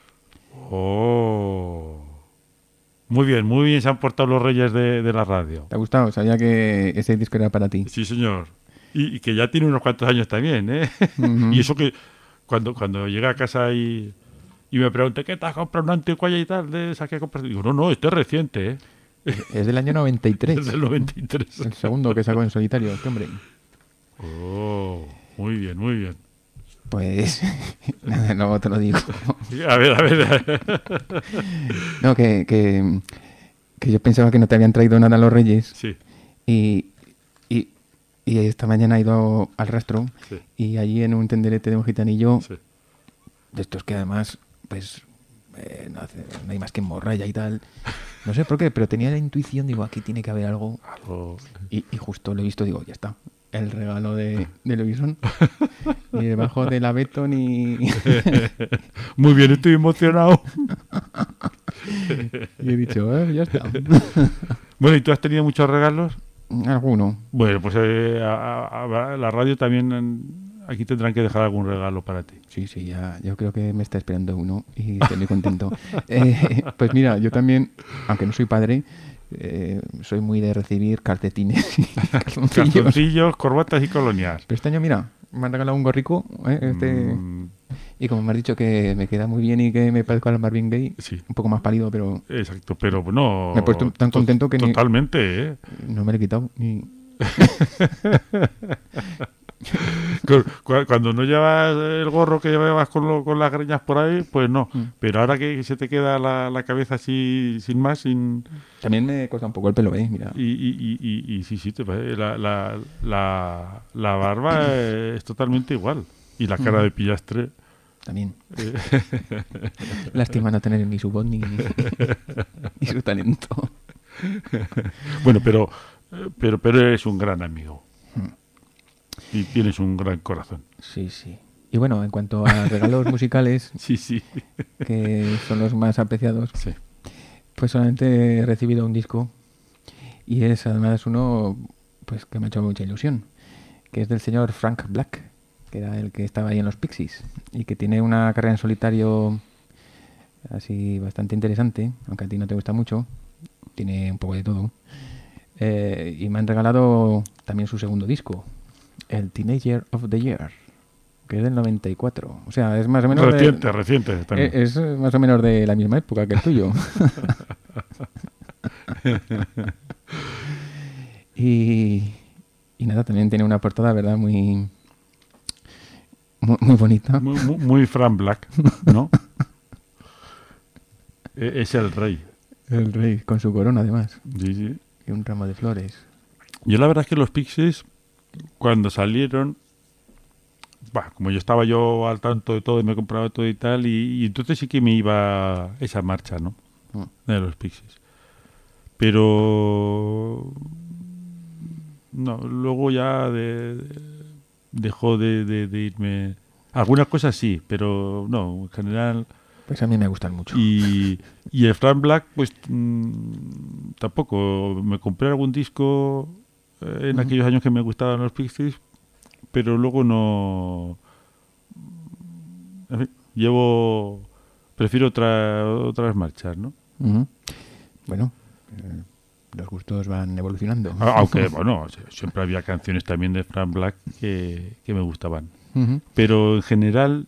¡Oh! Muy bien, muy bien se han portado los reyes de, de la radio. ¿Te ha gustado? Sabía que ese disco era para ti. Sí, señor. Y, y que ya tiene unos cuantos años también, ¿eh? Ujú. Y eso que cuando, cuando llegué a casa y, y me pregunté, ¿qué te has comprado una anticuaya y tal? De esa que compras? Digo, no, no, este es reciente, ¿eh? Es del año noventa y tres. Es del noventa y tres. El segundo que sacó en solitario, este hombre. Oh, muy bien, muy bien. Pues. Nada, luego te lo digo. A ver, a ver. No, que, que, que yo pensaba que no te habían traído nada a los Reyes. Sí, Y, y, y esta mañana he ido al rastro. sí, Y allí en un tenderete de un gitanillo, sí. de estos que además, pues. eh, no, hace- no hay más que morralla y tal. No sé por qué, pero tenía la intuición, digo, aquí tiene que haber algo. Algo... Y, y justo lo he visto, digo, ya está. El regalo de, de Levison. Ni debajo del abeto ni. Muy bien, estoy emocionado. Y he dicho, eh, ya está. Bueno, ¿y tú has tenido muchos regalos? Alguno. Bueno, pues eh, a, a- a la radio también mm, aquí tendrán que dejar algún regalo para ti. Sí, sí, ya. Yo creo que me está esperando uno y estoy muy contento. Eh, pues mira, yo también, aunque no soy padre, eh, soy muy de recibir calcetines y calzoncillos. Calzoncillos, corbatas y colonias. Pero este año, mira, me han regalado un gorrico. eh, este, Mm, Y como me has dicho que me queda muy bien y que me parezco al Marvin Gaye, sí, un poco más pálido, pero exacto, pero no... Me he puesto tan to- contento que ni- Totalmente, ¿eh? no me lo he quitado. Ni... Cu- cu- Cuando no llevas el gorro que llevabas con, lo- con las greñas por ahí, pues no. Mm. Pero ahora que se te queda la, la cabeza así, sin más, sin... También me corta un poco el pelo, ¿eh? Mira. Y, y, y, y- y sí, sí, te parece, la, la, la, la barba eh, es totalmente igual. Y la cara Mm. de pillastre... También. eh, Lástima no tener ni su voz ni, ni su talento. bueno, pero, eh, pero, pero eres un gran amigo. Mm. Y tienes un gran corazón. Sí, sí. Y bueno, en cuanto a regalos musicales, Sí, sí. que son los más apreciados, Sí. pues solamente he recibido un disco y es además uno pues que me ha hecho mucha ilusión, que es del señor Frank Black, que era el que estaba ahí en los Pixies y que tiene una carrera en solitario así bastante interesante, aunque a ti no te gusta mucho, tiene un poco de todo. Eh, y me han regalado también su segundo disco, el Teenager of the Year, que es del noventa y cuatro. O sea, es más o menos... Reciente, de, reciente. También. Es, es más o menos de la misma época que el tuyo. y, y nada, también tiene una portada, ¿verdad? Muy, muy, muy bonita. Muy, muy, muy Frank Black, ¿no? E- es el rey. El rey, con su corona además. Sí, sí. Y un ramo de flores. Yo la verdad es que los Pixies, cuando salieron, bah, como yo estaba yo al tanto de todo y me compraba todo y tal, y, y entonces sí que me iba esa marcha, ¿no? Mm. De los Pixies. Pero no, luego ya de, de- dejó de, de- de irme. Algunas cosas sí, pero no, en general. Pues a mí me gustan mucho. Y, y el Frank Black, pues mm, tampoco. Me compré algún disco eh, en Ujú. aquellos años que me gustaban los Pixies, pero luego no. En fin, llevo. Prefiero otra, otras marchas, ¿no? Ujú. Bueno, eh, los gustos van evolucionando. A- Aunque, bueno, sí, siempre había canciones también de Frank Black que, que me gustaban. Ujú. Pero en general,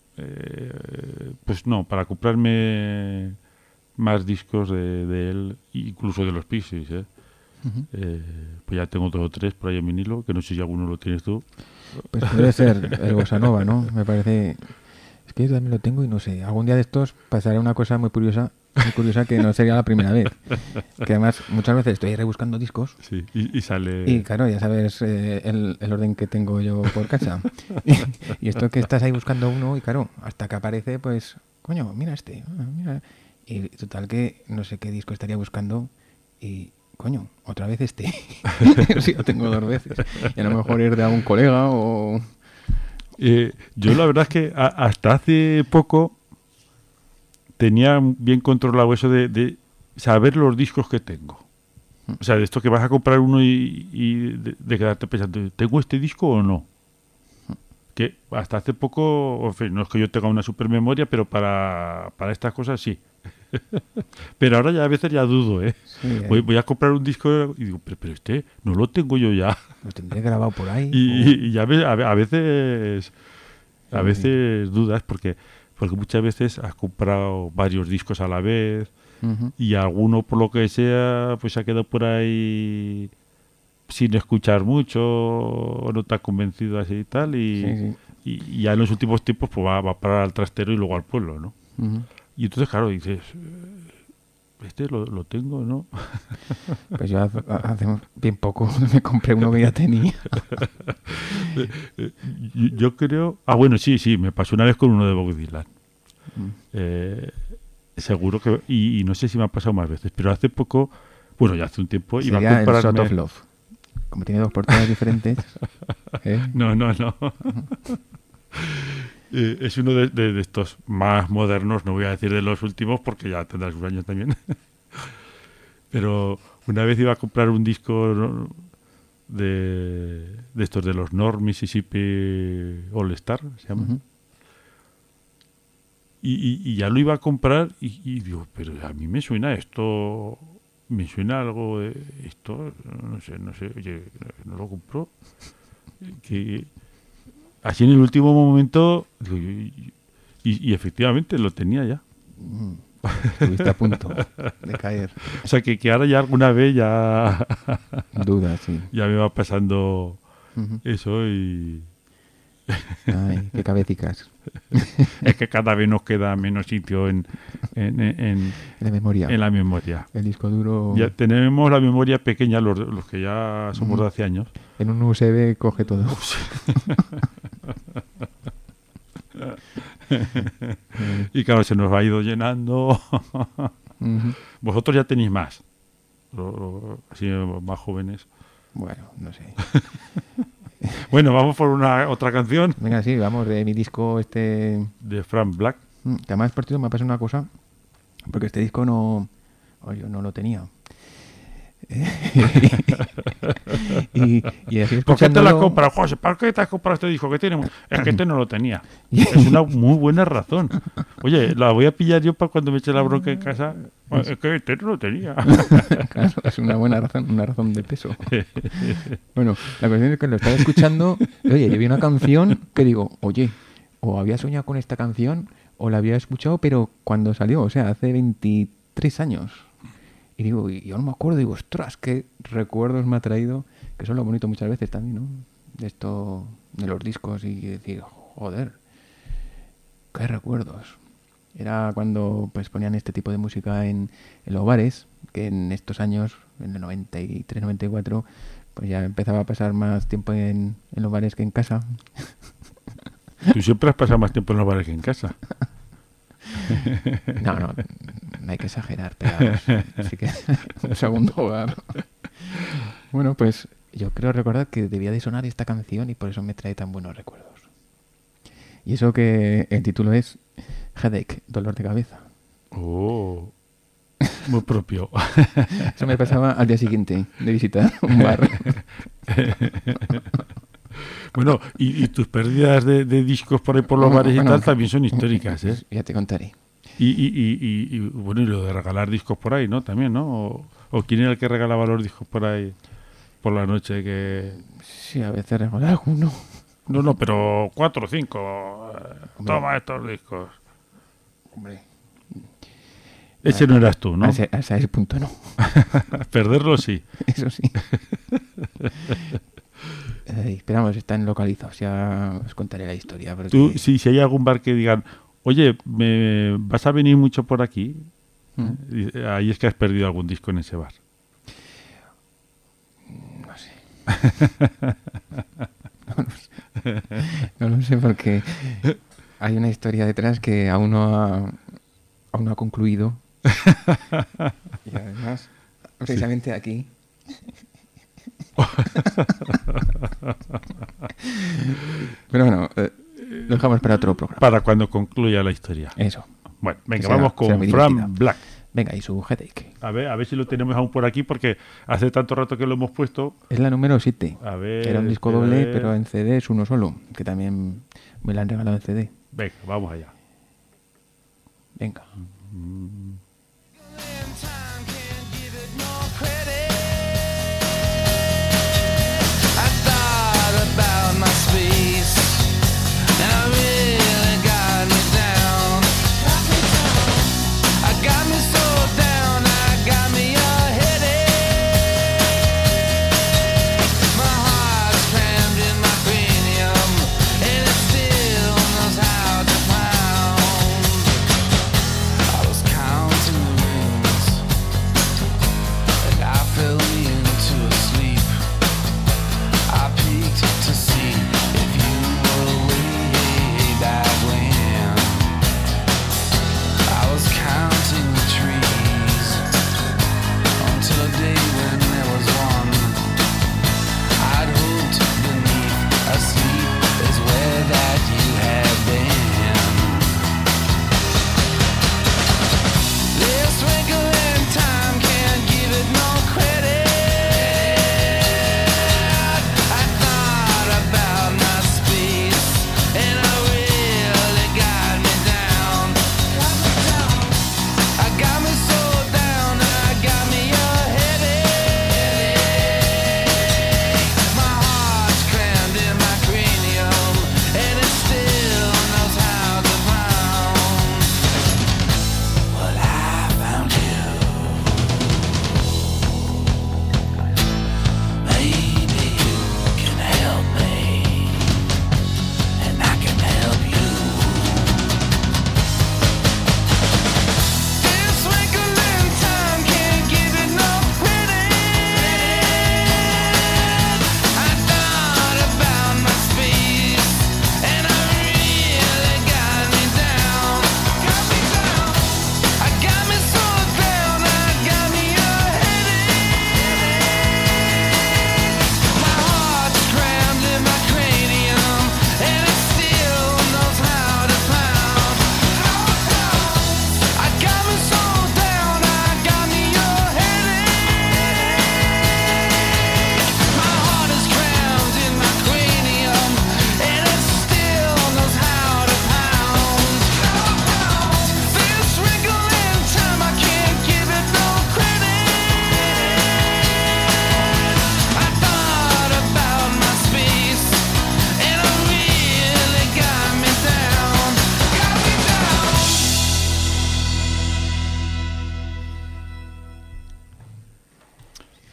eh, pues no, para comprarme más discos de, de él, incluso de los Pixies, ¿eh? Ujú. Eh, pues ya tengo dos o tres por ahí en vinilo, que no sé si alguno lo tienes tú. Pues debe ser el Bossa Nova, ¿no? Me parece... Es que yo también lo tengo y no sé. Algún día de estos pasará una cosa muy curiosa, muy curiosa que no sería la primera vez. Que además muchas veces estoy rebuscando discos Sí, y, y sale... y claro, ya sabes eh, el, el orden que tengo yo por casa. Y esto que estás ahí buscando uno y claro, hasta que aparece, pues, coño, mira este, ah, mira. Y total que no sé qué disco estaría buscando y, coño, otra vez este. Sí, lo tengo dos veces. Y a lo mejor ir de algún colega o... Eh, yo la verdad es que a- hasta hace poco tenía bien controlado eso de, de saber los discos que tengo. O sea, de esto que vas a comprar uno y, y de, de quedarte pensando, ¿tengo este disco o no? Que hasta hace poco, en fin, no es que yo tenga una super memoria, pero para, para estas cosas sí. Pero ahora ya a veces ya dudo, ¿eh? Sí, eh, Voy, voy a comprar un disco y digo, pero, pero este no lo tengo yo ya. lo tendré grabado por ahí. Y, o- y- y a, ve- a ve- a veces a Sí. veces dudas porque porque muchas veces has comprado varios discos a la vez Ujú. y alguno por lo que sea pues se ha quedado por ahí sin escuchar mucho o no te ha convencido así y tal y, Sí, sí. y- y ya en los últimos tiempos pues va, va a parar al trastero y luego al pueblo, ¿no? Ujú. Y entonces claro dices eh, este lo, lo tengo, ¿no? Pues yo hace, hace bien poco me compré uno que ya tenía. Eh, yo, yo creo... Ah, bueno, sí, sí, me pasó una vez con uno de Bob Dylan. Mm. Eh, seguro que... Y, y no sé si me ha pasado más veces, pero hace poco... Bueno, ya hace un tiempo iba Sería a el Shot comprarme... of Love. Como tiene dos portadas diferentes. ¿eh? No, no, no. Eh, es uno de, de- de estos más modernos, no voy a decir de los últimos porque ya tendrá sus años también. Pero una vez iba a comprar un disco ¿no? de, de estos de los North Mississippi All Star, se llama. Ujú. Y, y- y ya lo iba a comprar y, y digo, pero a mí me suena esto, me suena algo de esto, no sé, no sé, oye, no lo compro. Que así en el último momento, digo, y, y- y efectivamente lo tenía ya. Mm. Estuviste a punto de caer. O sea que, que ahora ya alguna vez ya, Duda, sí. ya me va pasando Ujú. eso y Ay, qué cabecicas. es que cada vez nos queda menos sitio en, en, en- en- De memoria. en la memoria. El disco duro Ya tenemos la memoria pequeña, los, los que ya somos Ujú. de hace años. en un U S B coge todo. Y claro, se nos ha ido llenando. Ujú. Vosotros ya tenéis más, lo- lo- así más jóvenes. Bueno, no sé. Bueno, vamos por una otra canción Venga, sí, vamos, de mi disco este... de Frank Black. Mm, Que además, por cierto, me ha pasado una cosa. Porque este disco no... o yo no lo tenía. y, y así ¿Por qué te la has escuchándolo- comprado, José? ¿Para qué te has comprado este disco? Que tiene... mu- Es que este no lo tenía. Es una muy buena razón. Oye, la voy a pillar yo para cuando me eche la bronca en casa. Es que este no lo tenía. Claro, es una buena razón, una razón de peso. Bueno, la cuestión es que lo estaba escuchando. Oye, yo vi una canción que digo, oye, o había soñado con esta canción o la había escuchado, pero cuando salió, o sea, hace veintitrés años. Y digo, y yo no me acuerdo, digo, ostras, qué recuerdos me ha traído, que son lo bonito muchas veces también, ¿no? De esto, de los discos y decir, joder, qué recuerdos. Era cuando pues ponían este tipo de música en, en los bares, que en estos años, en el noventa y tres, noventa y cuatro, pues ya empezaba a pasar más tiempo en, en los bares que en casa. Tú siempre has pasado más tiempo en los bares que en casa. No, no, no hay que exagerar, pero vamos, sí que un segundo hogar. Bueno, pues yo creo recordar que debía de sonar esta canción y por eso me trae tan buenos recuerdos. Y eso que el título es Headache, dolor de cabeza. Oh, muy propio. Eso me pasaba al día siguiente de visitar un bar. Bueno, y, y tus pérdidas de, de discos por ahí por los bares y Bueno, tal también son históricas, ¿eh? Ya te contaré. Y, y, y, y, y, bueno, y lo de regalar discos por ahí, ¿no? También, ¿no? O, o quién era el que regalaba los discos por ahí por la noche que... Sí, a veces regalar alguno. No, no, pero cuatro o cinco. eh, Hombre. Toma estos discos. Hombre, Ese no eras tú, ¿no? a ese, a ese punto no. Perderlo sí. Eso sí. Ay, esperamos, están localizados. Ya os contaré la historia. Porque... Tú, si, si hay algún bar que digan, oye, ¿me vas a venir mucho por aquí? Mm. Y ahí es que has perdido algún disco en ese bar. No sé. No lo sé. No lo sé porque hay una historia detrás que aún no ha, aún no ha concluido. Y además, precisamente aquí. Pero bueno, eh, lo dejamos para otro programa. Para cuando concluya la historia. Eso. Bueno, venga, será- vamos será con muy Fran divertida. Black. Venga, y su headache. A ver, a ver si lo tenemos aún por aquí, porque hace tanto rato que lo hemos puesto. Es la número siete. A ver, Era un disco espera, a doble, ver. pero en C D es uno solo. Que también me la han regalado en C D. Venga, vamos allá. Venga. Time can't give it more credit. I thought about my space, and I really got me down. I got me so down, I got me a headache. My heart's crammed in my cranium, and it still knows how to pound. I was counting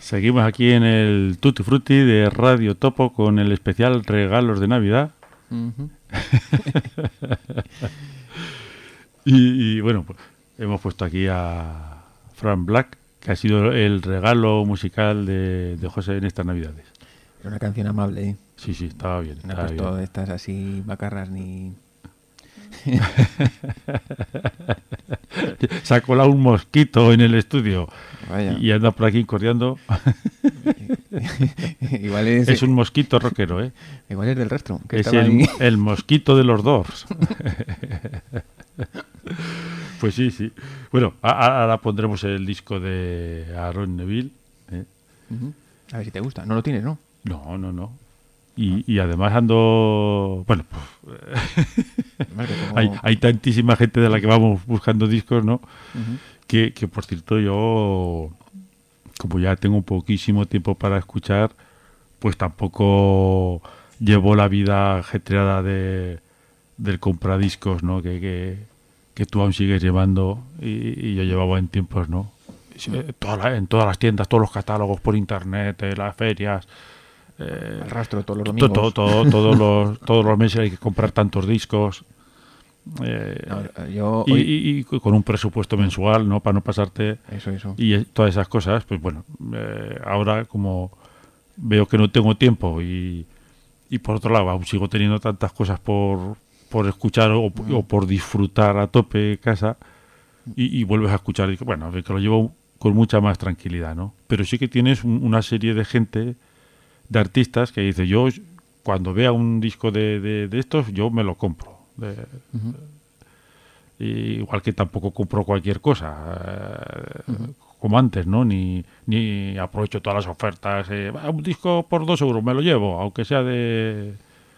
Seguimos aquí en el Tutti Frutti de Radio Topo con el especial Regalos de Navidad. Ujú. y, y bueno, pues, hemos puesto aquí a Frank Black, que ha sido el regalo musical de, de José en estas Navidades. Era una canción amable, ¿eh? Sí, sí, estaba bien. No ha Estaba puesto bien. estas así bacarras ni... Se ha colado un mosquito en el estudio Vaya. y anda por aquí corriendo. igual es, Es un mosquito rockero, ¿eh? igual es del rastro. Que Es estaba el, ahí. el mosquito de los Doors. Pues sí, sí. Bueno, a- a- ahora pondremos el disco de Aaron Neville. ¿eh? Ujú. A ver si te gusta. No lo tienes, ¿no? No, no, no. Y, y además ando... Bueno, pues, Además que como- hay, hay tantísima gente de la que vamos buscando discos, ¿no? Ujú. Que, que, por cierto, yo, como ya tengo poquísimo tiempo para escuchar, pues tampoco llevo la vida ajetreada de, del compradiscos, ¿no? Que, que, que tú aún sigues llevando y, y yo llevaba en tiempos, ¿no? Sí, eh, toda la- en todas las tiendas, todos los catálogos por internet, eh, las ferias... eh, El rastro todos los to- domingos. to- to- todos los todos los meses hay que comprar tantos discos. eh, No, yo y, hoy- y- y con un presupuesto mensual, ¿no? Para no pasarte Eso, eso. y eh, todas esas cosas, pues bueno, eh, ahora como veo que no tengo tiempo y, y por otro lado aún sigo teniendo tantas cosas por, por escuchar o, o por disfrutar a tope casa y, y vuelves a escuchar y que, bueno, que lo llevo con mucha más tranquilidad, ¿no? Pero sí que tienes un- una serie de gente, de artistas que dice, yo cuando vea un disco de, de, de estos, yo me lo compro. De- Ujú. y igual que tampoco compro cualquier cosa, eh, como antes, ¿no? Ni, ni aprovecho todas las ofertas. eh, "Ah, un disco por dos euros, me lo llevo, aunque sea de,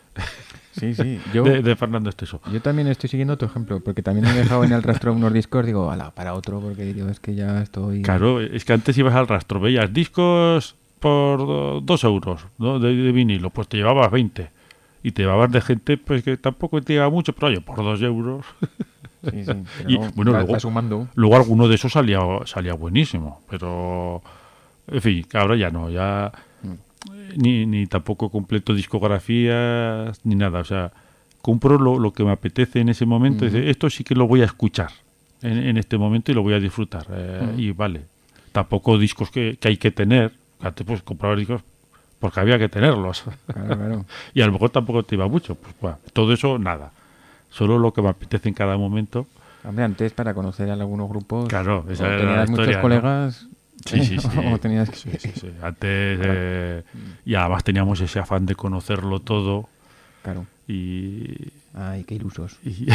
Sí, sí. Yo, de, de Fernando Esteso. yo también estoy siguiendo tu ejemplo, porque también he dejado en el rastro unos discos, digo, ala, para otro, porque yo es que ya estoy... Claro, es que antes ibas al rastro, veías discos por do- dos euros, ¿no? de, de vinilo, pues te llevabas veinte. Y te llevabas de gente pues que tampoco te llevaba mucho, pero oye, por dos euros. Sí, sí. Pero Y, no, bueno, va- luego- va sumando. Luego alguno de esos salía, salía buenísimo, pero en fin, que ahora ya no, ya eh, ni, ni tampoco completo discografías ni nada, o sea, compro lo, lo que me apetece en ese momento, y dice, esto sí que lo voy a escuchar en, en este momento y lo voy a disfrutar, eh, y vale, tampoco discos que, que hay que tener, antes pues compraba discos porque había que tenerlos, Claro, claro. y a lo mejor tampoco te iba mucho, pues bueno, todo eso nada, solo lo que me apetece en cada momento. Hombre, antes para conocer a algunos grupos... Claro, o esa era la tenías muchos historia, ¿no? colegas... Sí, ¿eh? sí, sí. O tenías que... Sí, sí, sí. Antes, eh, y además teníamos ese afán de conocerlo todo Claro. y... Ay, qué ilusos. y-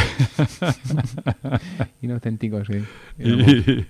Inocénticos, sí. y,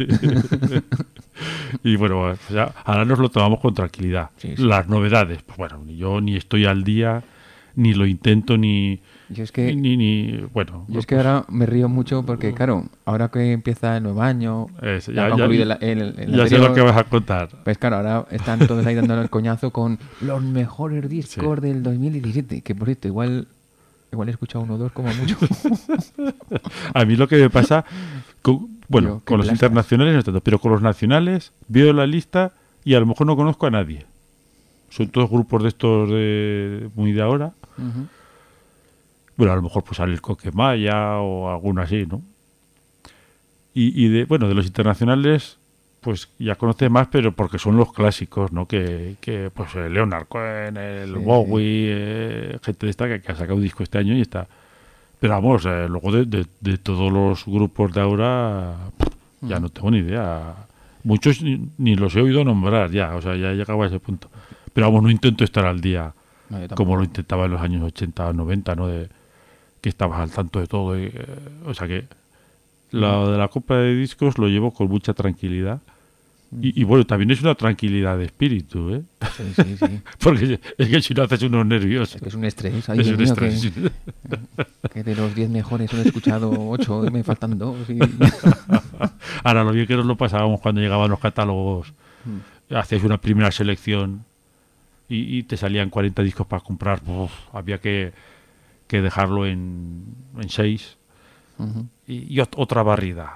y bueno, pues ya, ahora nos lo tomamos con tranquilidad. Sí, sí. Las novedades, pues bueno, ni yo ni estoy al día, ni lo intento, ni... Yo es que... ni, ni bueno, Yo es que ahora me río mucho porque, claro, ahora que empieza el nuevo año, es- ya ya, ha ya- concluido el, el- el ya sé anterior, lo que vas a contar. pues claro, ahora están todos ahí dando el coñazo con los mejores discos del dos mil diecisiete, que por cierto, igual igual he escuchado uno o dos como mucho. A mí lo que me pasa, con, bueno, Yo, qué con los plastas. internacionales no tanto, pero con los nacionales veo la lista y a lo mejor no conozco a nadie. Son todos grupos de estos de, muy de ahora. Ujú. Bueno, a lo mejor pues sale el Coquemaya o alguno así, ¿no? Y, y de, bueno, de los internacionales, pues ya conoces más, pero porque son los clásicos, ¿no? Que, que pues eh, Leonard Cohen, el Sí, Bowie, eh, gente de esta que, que ha sacado un disco este año y está. Pero vamos, eh, luego de, de, de todos los grupos de ahora, ya no tengo ni idea. Muchos ni, ni los he oído nombrar ya, o sea, ya he llegado a ese punto. Pero vamos, no intento estar al día No, yo tampoco. como lo intentaba en los años ochenta o noventa, ¿no? De, que estabas al tanto de todo. y, eh, o sea que lo de la compra de discos lo llevo con mucha tranquilidad. Y, y bueno, también es una tranquilidad de espíritu, ¿eh? Sí, sí, sí. Porque es que si no haces unos nervios. Es que es un estrés. Ay, Es Dios un mío, estrés. Que, que de los diez mejores solo he escuchado ocho y me faltan dos. y- Ahora, lo bien que nos lo pasábamos cuando llegaban los catálogos, hacías una primera selección y, y te salían cuarenta discos para comprar. Uf, había que, que dejarlo en, en seis Ujú. y, y ot- otra barrida.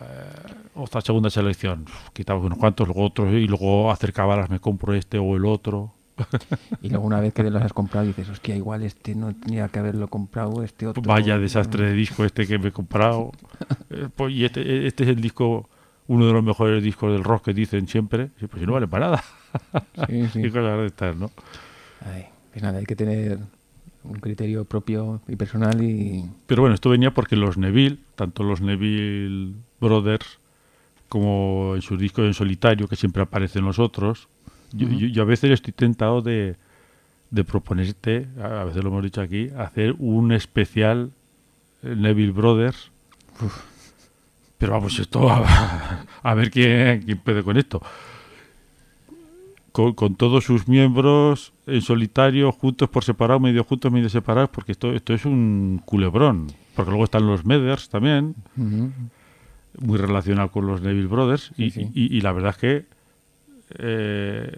eh, otra segunda selección, uf, quitaba unos cuantos, luego otros, y luego hacer cabalas, me compro este o el otro. Y luego una vez que te los has comprado dices, hostia, igual este no tenía que haberlo comprado, este otro. Vaya desastre de disco este que me he comprado. Eh, pues, y este, este es el disco, uno de los mejores discos del rock que dicen siempre. Sí, pues si no vale para nada. Sí, sí. Y cosas de estas, ¿no? Ay, pues nada, hay que tener un criterio propio y personal y... Pero bueno, esto venía porque los Neville, tanto los Neville Brothers como en sus discos en solitario, que siempre aparecen los otros, yo, Ujú. yo, yo a veces estoy tentado de, de proponerte, a veces lo hemos dicho aquí, hacer un especial eh, Neville Brothers. Uf. Pero vamos, esto a, a ver quién, quién puede con esto. Con, con todos sus miembros en solitario, juntos por separado, medio juntos, medio separados, porque esto, esto es un culebrón. Porque luego están los Meders también, Ujú. muy relacionado con los Neville Brothers. Sí, y, sí. y- y la verdad es que... eh,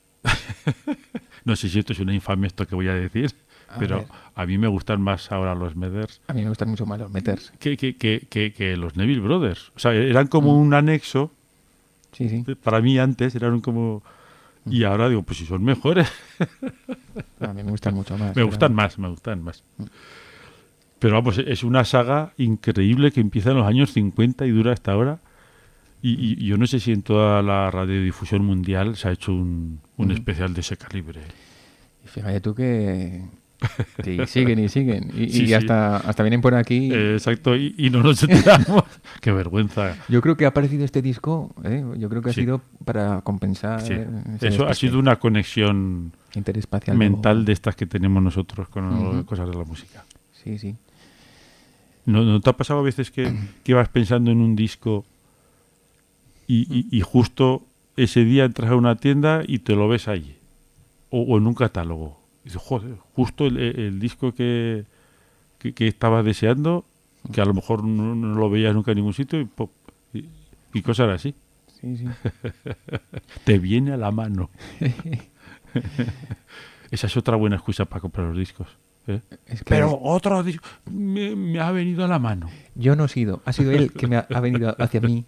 no sé si esto es una infamia esto que voy a decir, A pero ver. a mí me gustan más ahora los Meders A mí me gustan mucho más los meters. que, que, que, que, que los Neville Brothers. O sea, eran como un anexo. Sí, sí. Para mí antes eran como... Y ahora digo, pues si son mejores. A mí me gustan mucho más. Me pero- gustan más, me gustan más. Pero vamos, es una saga increíble que empieza en los años cincuenta y dura hasta ahora. Y, y- y yo no sé si en toda la radiodifusión mundial se ha hecho un, un Ujú. especial de ese calibre. Y fíjate tú que... Sí, siguen y siguen. Y, Sí, y sí. hasta, hasta vienen por aquí. Eh, exacto, y, y no nos enteramos. Qué vergüenza. Yo creo que ha aparecido este disco, ¿eh? Yo creo que ha Sí. sido para compensar Sí. eh, ese Eso ha despiste sido una conexión interespacial. mental de estas que tenemos nosotros con Ujú. cosas de la música. Sí, sí. ¿No, no te ha pasado a veces que, que vas pensando en un disco y, y- y justo ese día entras a una tienda y te lo ves allí? O, o en un catálogo. Y dices, joder, justo el, el disco que, que, que estabas deseando, que a lo mejor no, no lo veías nunca en ningún sitio, y, pop, y, y cosas así. Sí, sí. Te viene a la mano. Esa es otra buena excusa para comprar los discos. ¿eh? Es que Pero otro disco me, me ha venido a la mano. yo no he sido, ha sido él que me ha, ha venido hacia mí.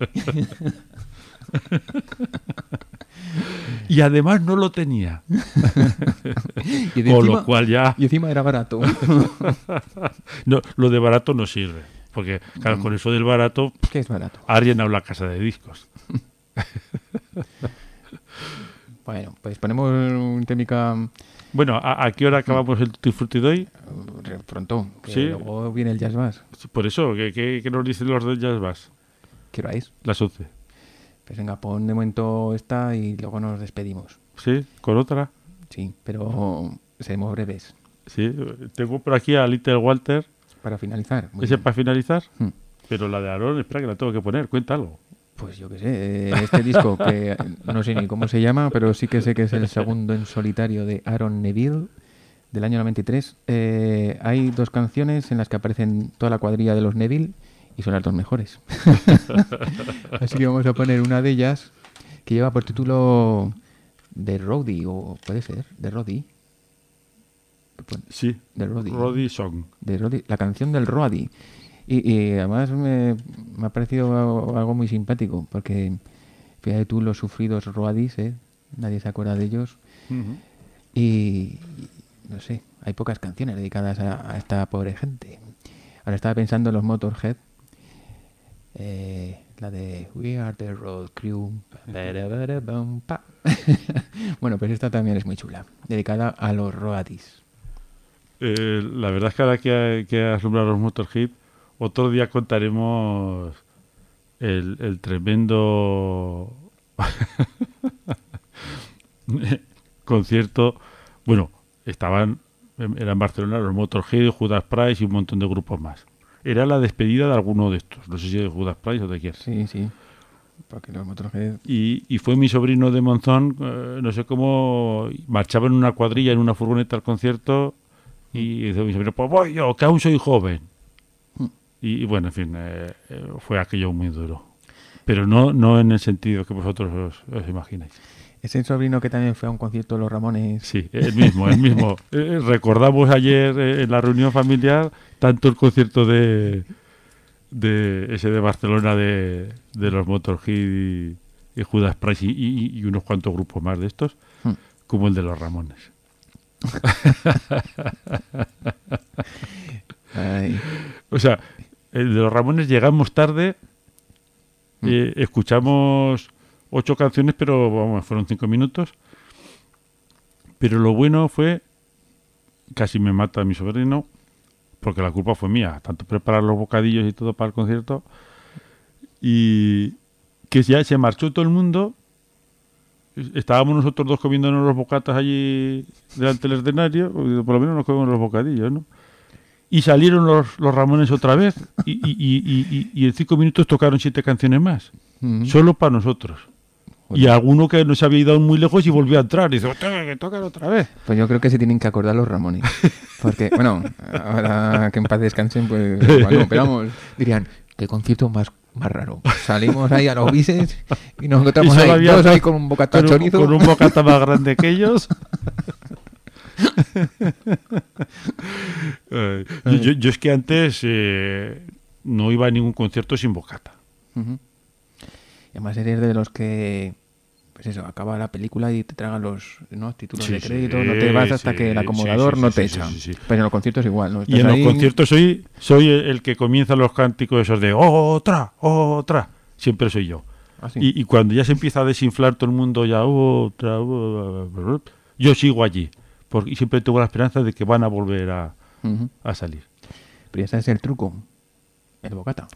Y además no lo tenía. Y, de Con encima, lo cual ya... y encima era barato. No, lo de barato no sirve. Porque, claro, con eso del barato, ¿Qué es barato? ha llenado la casa de discos. Bueno, pues ponemos un técnica Bueno, ¿a, a qué hora acabamos el Tutti Frutti de hoy? uh, pronto, que Sí. luego viene el jazz bass. Por eso, ¿qué, qué, qué nos dicen los de Jazz Bass? ¿Qué hora es? Las once. Pues venga, pon de momento esta y luego nos despedimos. ¿Sí? ¿Con otra? Sí, pero seremos breves. Sí. Tengo por aquí a Little Walter. Para finalizar. Muy ¿Ese bien. para finalizar? Hmm. Pero la de Aaron, espera que la tengo que poner. Cuenta algo. Pues yo qué sé, eh, este disco que eh, no sé ni cómo se llama, pero sí que sé que es el segundo en solitario de Aaron Neville del año noventa y tres. Eh, hay dos canciones en las que aparecen toda la cuadrilla de los Neville y son las dos mejores. Así que vamos a poner una de ellas que lleva por título The Roadie, o puede ser, The Roadie. Sí. The Roadie. Roddy Song. De Roddy, la canción del Roadie. Y, y además me, me ha parecido algo, algo muy simpático, porque fíjate tú los sufridos Roadies, ¿eh? Nadie se acuerda de ellos. Ujú. Y, y no sé, hay pocas canciones dedicadas a, a esta pobre gente. Ahora estaba pensando en los Motorhead, eh, la de We Are the Road Crew. Bueno, pues esta también es muy chula, dedicada a los Roadies. Eh, la verdad es que ahora que, que has nombrado los Motorhead, otro día contaremos el, el tremendo concierto. Bueno, estaban, era en Barcelona los Motorhead, Judas Priest y un montón de grupos más. Era la despedida de alguno de estos, no sé si de Judas Priest o de quién. Sí, sí, porque los Motorhead... Y, y fue mi sobrino de Monzón, eh, no sé cómo, marchaba en una cuadrilla, en una furgoneta al concierto, y dice mi sobrino, pues voy yo, que aún soy joven. Mm. Y, y bueno, en fin, eh, eh, fue aquello muy duro. Pero no, no en el sentido que vosotros os, os imagináis. Ese sobrino que también fue a un concierto de los Ramones. Sí, el mismo, el mismo. Eh, recordamos ayer eh, en la reunión familiar tanto el concierto de, de ese de Barcelona de, de los Motorhead y, y Judas Priest y, y, y unos cuantos grupos más de estos, Hmm. como el de los Ramones. Ay. O sea, el de los Ramones llegamos tarde, Mm. eh, escuchamos ocho canciones, pero vamos, fueron cinco minutos. Pero lo bueno fue, casi me mata mi sobrino, porque la culpa fue mía, tanto preparar los bocadillos y todo para el concierto, y que ya se marchó todo el mundo. Estábamos nosotros dos comiéndonos los bocatas allí delante del escenario, por lo menos nos comemos los bocadillos, ¿no? Y salieron los, los Ramones otra vez y, y, y, y, y en cinco minutos tocaron siete canciones más, Mm. solo para nosotros. Joder. Y alguno que no se había ido muy lejos y volvió a entrar y dice, "Hostia, que tocan otra vez". Pues yo creo que se tienen que acordar los Ramones. Porque, bueno, ahora que en paz descansen, pues bueno, pero vamos, dirían, qué concierto más, más raro. Salimos ahí a los bises y nos encontramos Y solo ahí, había todos dos- ahí con un bocata de con, un- chorizo. con un bocata más grande que ellos. Eh, yo, yo- yo es que antes eh, no iba a ningún concierto sin bocata. Ujú. Y además eres de los que, pues eso, acaba la película y te tragan los, ¿no?, títulos Sí, de sí, crédito, no te vas hasta sí, que el sí, acomodador sí, no sí, te sí, echa. sí, sí, sí. Pero en los conciertos igual, ¿no? Y Estás en los ahí- conciertos soy, soy el que comienza los cánticos esos de otra, otra. Siempre soy yo. Ah, sí. Y, y cuando ya se empieza a desinflar todo el mundo, ya otra, otra, yo sigo allí. Porque y siempre tengo la esperanza de que van a volver a, Ujú. a salir. Pero ya sabes el truco. El bocata.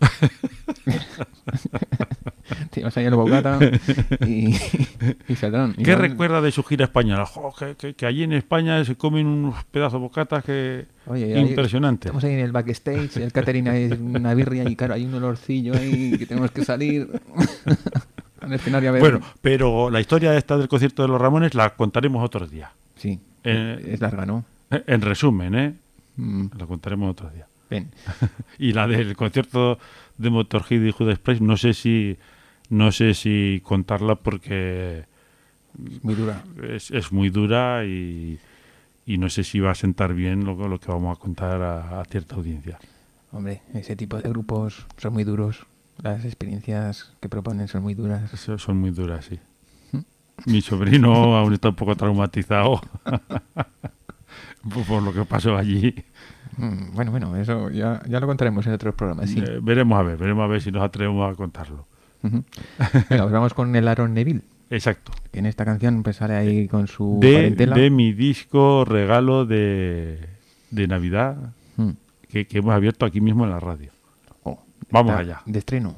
Te vas ahí al bocata y, y saldrán. ¿Qué Igual- recuerda de su gira española? Jo, que, que- que allí en España se comen unos pedazos de bocatas que Oye, ahí- impresionante. Estamos ahí en el backstage, el catering es una birria y claro, hay un olorcillo ahí que tenemos que salir al escenario a ver. Bueno, pero la historia esta del concierto de los Ramones la contaremos otro día. Sí, Eh, es larga, ¿no? En resumen, ¿eh? Mm, La contaremos otro día. ven. Y la del concierto de Motorhead y Judas Priest, no sé si no sé si contarla porque Muy dura. es, es muy dura y, y no sé si va a sentar bien lo, lo que vamos a contar a, a cierta audiencia. Hombre, ese tipo de grupos son muy duros. Las experiencias que proponen son muy duras. Eso son muy duras, sí. Mi sobrino aún está un poco traumatizado por, por lo que pasó allí. Mm, Bueno, bueno, eso ya, ya lo contaremos en otros programas, sí. Eh, veremos a ver, veremos a ver si nos atrevemos a contarlo. Ujú. Venga, pues vamos con el Aaron Neville, Exacto. que en esta canción pues sale ahí con su De, parentela. de mi disco regalo de, de Navidad Mm. que, que hemos abierto aquí mismo en la radio. Oh, Vamos está allá. De estreno.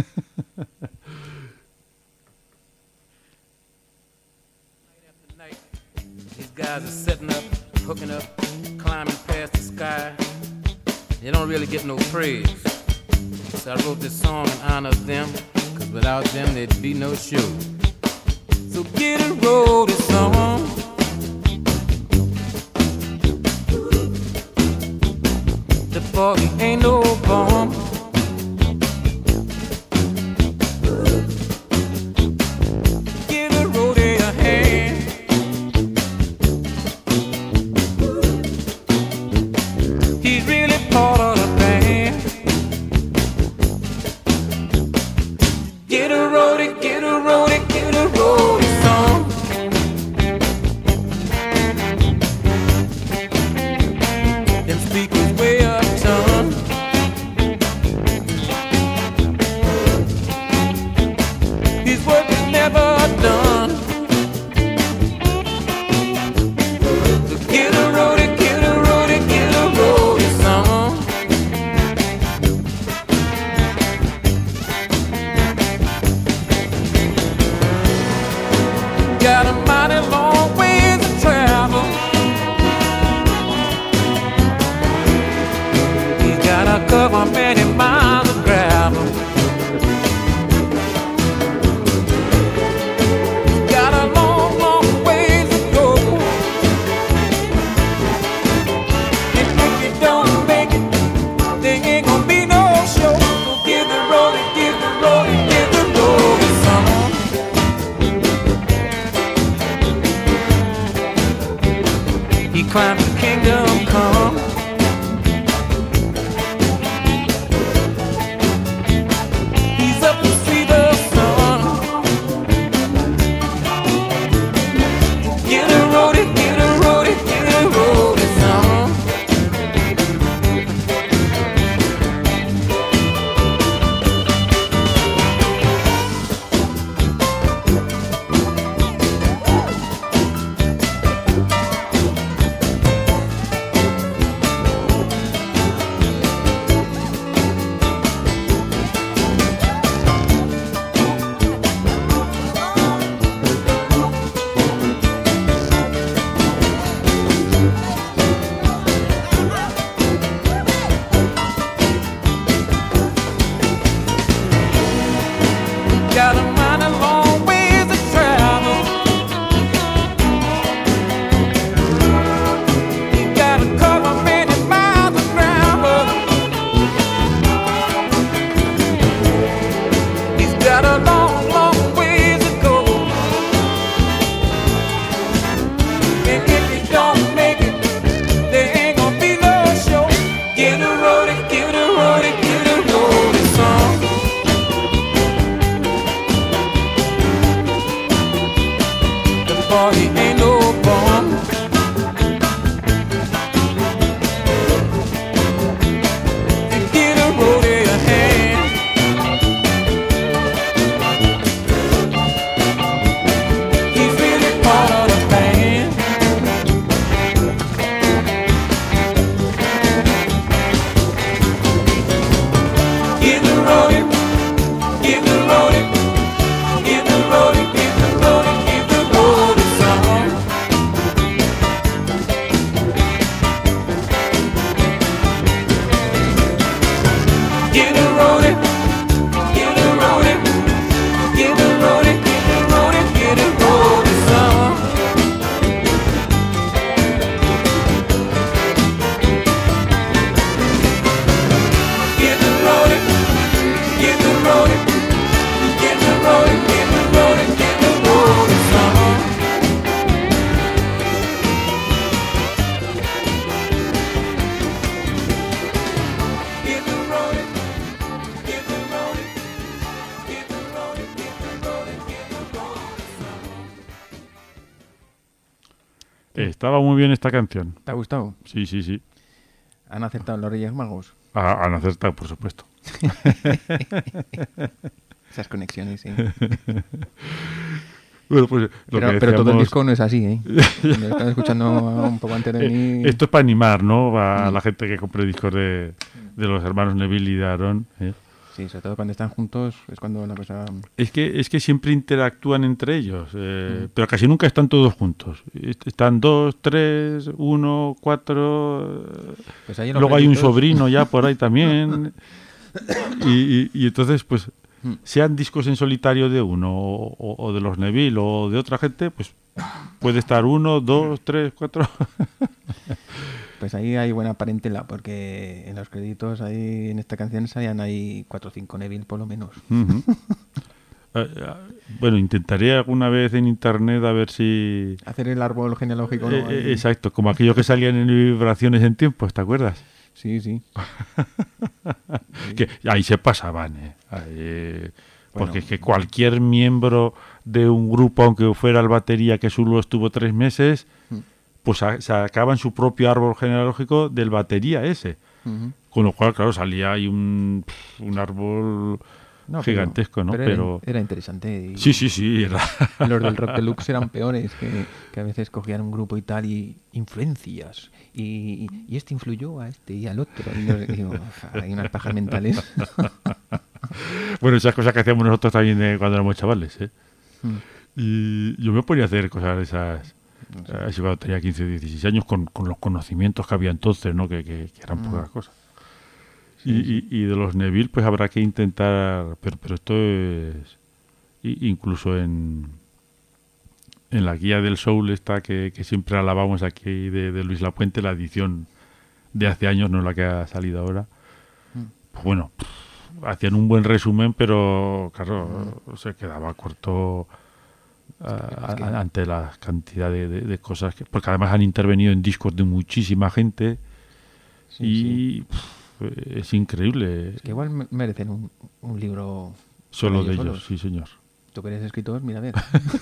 These guys are setting up, hooking up, climbing past the sky. They don't really get no praise. So I wrote this song in honor of them, cause without them there'd be no show. So get a roll this song. The buggy ain't no bomb. Get a roll in your hand. He's really part of the band. Get a roadie, get a roadie, get a roadie song. Them speakers way up ton. His work is never done. So get a roadie, get a roadie, get a roadie song. Got a mighty long ways to travel. He's gotta cover many miles of gravel. Got a long, long ways to go. And if you don't make it, there ain't gonna be no show. So give the road and give the road and give the road a song. He climbed the kingdom come. Estaba muy bien esta canción. ¿Te ha gustado? Sí, sí, sí. ¿Han acertado los Reyes Magos? Ah, han acertado, por supuesto. Esas conexiones, sí. Bueno, pues, lo Pero, que pero todo el decíamos- disco no es así, ¿eh? Lo estaba escuchando un poco antes de Eh, venir. Esto es para animar, ¿no? A Mm. la gente que compre discos de, de los hermanos Neville y de Aaron. ¿eh? Sí, sobre todo cuando están juntos es cuando la cosa... Es que es que siempre interactúan entre ellos, eh, pero casi nunca están todos juntos. Est- Están dos, tres, uno, cuatro. eh, Pues ahí en los Luego hay un créditos- sobrino ya por ahí también. Y, y- y entonces, pues, Mm. sean discos en solitario de uno o, o- o de los Neville o de otra gente, pues puede estar uno, dos, tres, cuatro. Pues ahí hay buena parentela, porque en los créditos ahí en esta canción salían ahí cuatro o cinco Neville por lo menos. Ujú. Eh, eh, Bueno, intentaré alguna vez en internet a ver si... Hacer el árbol genealógico, ¿no? Eh, eh, Ahí- exacto, como aquellos que salían en vibraciones en tiempos, ¿te acuerdas? Sí, sí. Que ahí se pasaban, ¿eh? Ahí, eh, porque Bueno. es que cualquier miembro de un grupo, aunque fuera el batería que solo estuvo tres meses, Mm. pues sa- sacaban su propio árbol genealógico del batería ese. Ujú. Con lo cual, claro, salía ahí un, un árbol No, pero- gigantesco, ¿no? Pero, Pero, era, era interesante. y sí, sí, sí. Era... Los del Rock Deluxe eran peores, que, que a veces cogían un grupo y tal y influencias. Y, y- y este influyó a este y al otro. Y yo digo, "Uf, hay unas pajas mentales". Bueno, esas cosas que hacíamos nosotros también de cuando éramos chavales, ¿eh? Mm. Y yo me ponía a hacer cosas de esas, así cuando tenía quince, dieciséis años, con, con los conocimientos que había entonces, ¿no? Que, que- que eran Mm. pocas cosas. Y, y- y de los Neville, pues habrá que intentar, pero, pero esto es, i- incluso en, en la guía del Soul esta que, que siempre alabamos aquí de, de Luis Lapuente, la edición de hace años, no la que ha salido ahora, pues bueno, hacían un buen resumen, pero claro, se quedaba corto a- es que- a- ante la cantidad de, de- de cosas, que, porque además han intervenido en discos de muchísima gente Sí, y sí. pff, es increíble. Es que igual me- merecen un, un libro Solo para de ellos, solos. sí señor. Tú que eres escritor, mira a ver.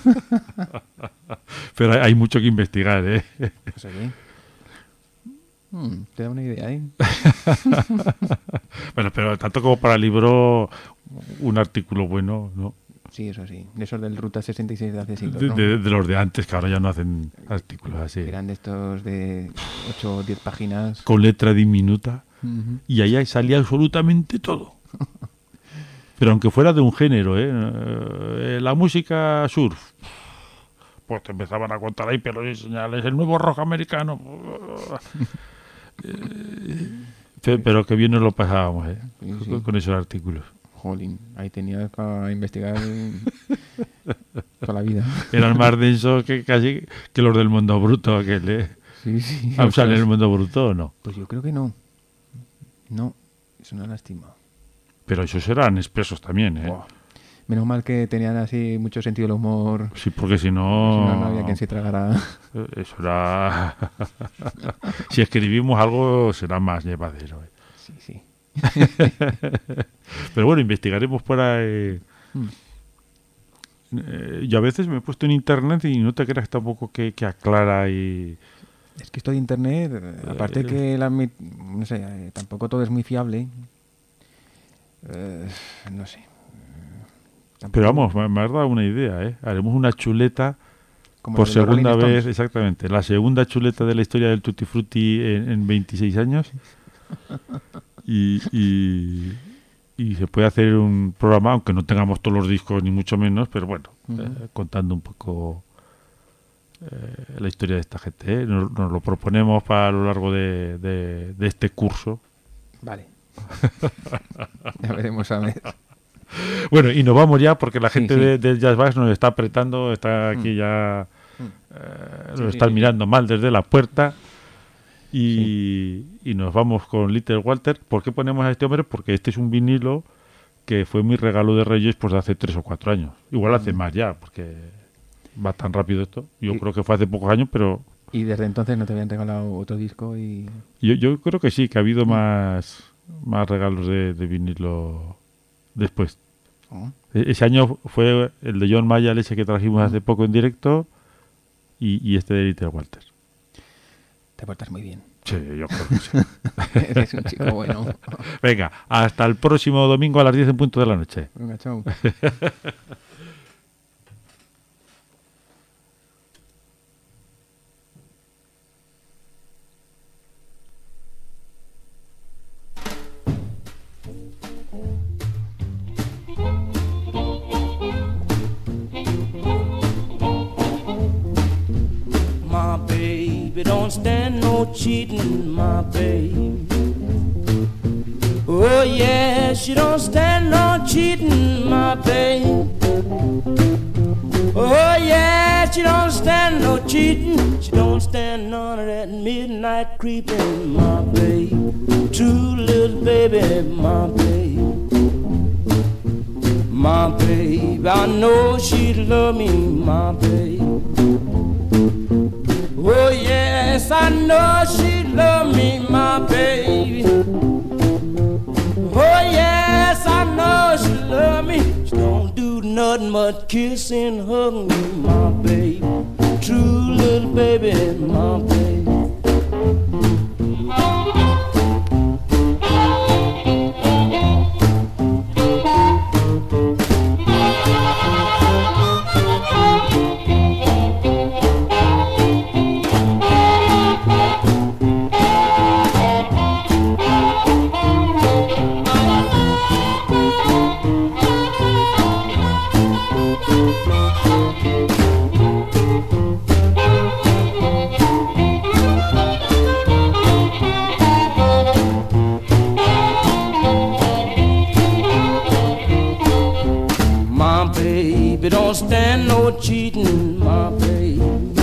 Pero hay, hay mucho que investigar, ¿eh? O sea que- Mm, te da una idea, ¿eh? Bueno, pero tanto como para el libro, un artículo bueno, ¿no? Sí, eso sí. De esos del Ruta sesenta y seis de hace siglos, De, ¿no? de- de los de antes, que ahora ya no hacen artículos así. Eran de estos de ocho o diez páginas. Con letra diminuta. Ujú. Y ahí salía absolutamente todo. Pero aunque fuera de un género, ¿eh? Eh, la música surf. Pues te empezaban a contar ahí pelos y señales, el nuevo rock americano. Eh, pe- Pero que bien nos lo pasábamos, ¿eh? Sí, sí. Con, con esos artículos. Jolín, ahí tenías para investigar toda la vida. Eran más densos que casi que los del mundo bruto, aquel, ¿eh? Sí, sí. Ah, o sea, en el ostras. mundo bruto o no. Pues yo creo que no. No, es una lástima. Pero esos eran expresos también, ¿eh? Buah. Menos mal que tenían así mucho sentido del humor. Sí, porque si Si no... no, no había quien se tragara. Eh, Eso era... Si escribimos algo será más llevadero. ¿eh? Sí, sí. Pero bueno, investigaremos por ahí. Mm. Eh, yo a veces me he puesto en internet y no te creas tampoco que, que aclara y... Es que esto de internet, eh, aparte Eh. que la, mit- no sé, eh, tampoco todo es muy fiable. Eh, no sé. Tampoco- Pero vamos, me, me has dado una idea, ¿eh? Haremos una chuleta como por lo de los segunda Rolling vez, Stones. exactamente. La segunda chuleta de la historia del Tutti Frutti en, en veintiséis años. Y, y, y se puede hacer un programa, aunque no tengamos todos los discos ni mucho menos, pero bueno, Ujú. eh, contando un poco eh, la historia de esta gente. ¿eh? Nos, nos lo proponemos para a lo largo de, de- de este curso. Vale. Ya veremos a ver. Bueno, y nos vamos ya porque la Sí, gente sí. de- del Jazz Bass nos está apretando, está aquí Mm. ya, Mm. eh, Sí, nos sí, están sí. mirando mal desde la puerta. Y, y nos vamos con Little Walter. ¿Por qué ponemos a este hombre? Porque este es un vinilo que fue mi regalo de Reyes pues de hace tres o cuatro años. Igual hace Mm. más ya, porque va tan rápido esto. Yo Y- creo que fue hace pocos años, pero Y desde entonces no te habían regalado otro disco y... yo, yo creo que sí, que ha Mm. habido más, más regalos de, de vinilo después. Oh, E- Ese año fue el de John Mayall, ese que trajimos Mm. hace poco en directo, y, y este de Little Walter. Te portas muy bien. Sí, yo creo que sí. Eres un chico bueno. Venga, hasta el próximo domingo a las diez en punto de la noche. Venga, chao. My baby don't stand no cheating, my baby. Oh yeah, she don't stand no cheating, my baby. Oh yeah, she don't stand no cheating. She don't stand none of that midnight creeping, my baby. True little baby, my baby. My baby, I know she'd love me, my baby. Oh yes, I know she love me, my baby. Oh yes, I know she love me. She don't do nothing but kiss and hug me, my baby. True little baby, my baby. Don't stand no cheating, my baby.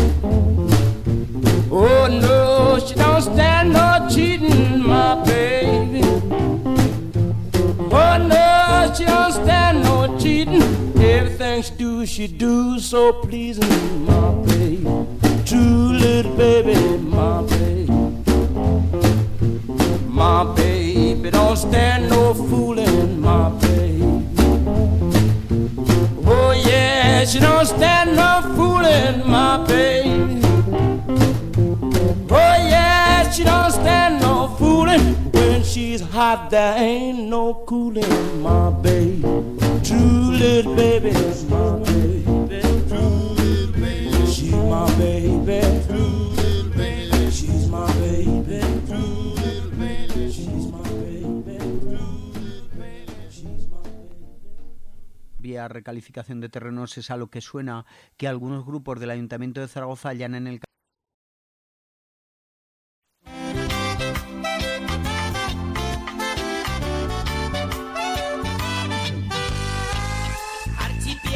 Oh no, she don't stand no cheating, my baby. Oh no, she don't stand no cheating. Everything she do, she do so pleasing, my baby. True little baby, my baby. My baby don't stand no fooling, my baby. Oh yeah, she don't stand no fooling, my baby. Oh yeah, she don't stand no fooling. When she's hot, there ain't no cooling, my baby. True little baby is my baby. True little baby, she's my baby. True little baby, she's my baby. True little baby, she's my baby. True little baby, she's my baby. Vía recalificación de terrenos es a lo que suena que algunos grupos del Ayuntamiento de Zaragoza hallan en el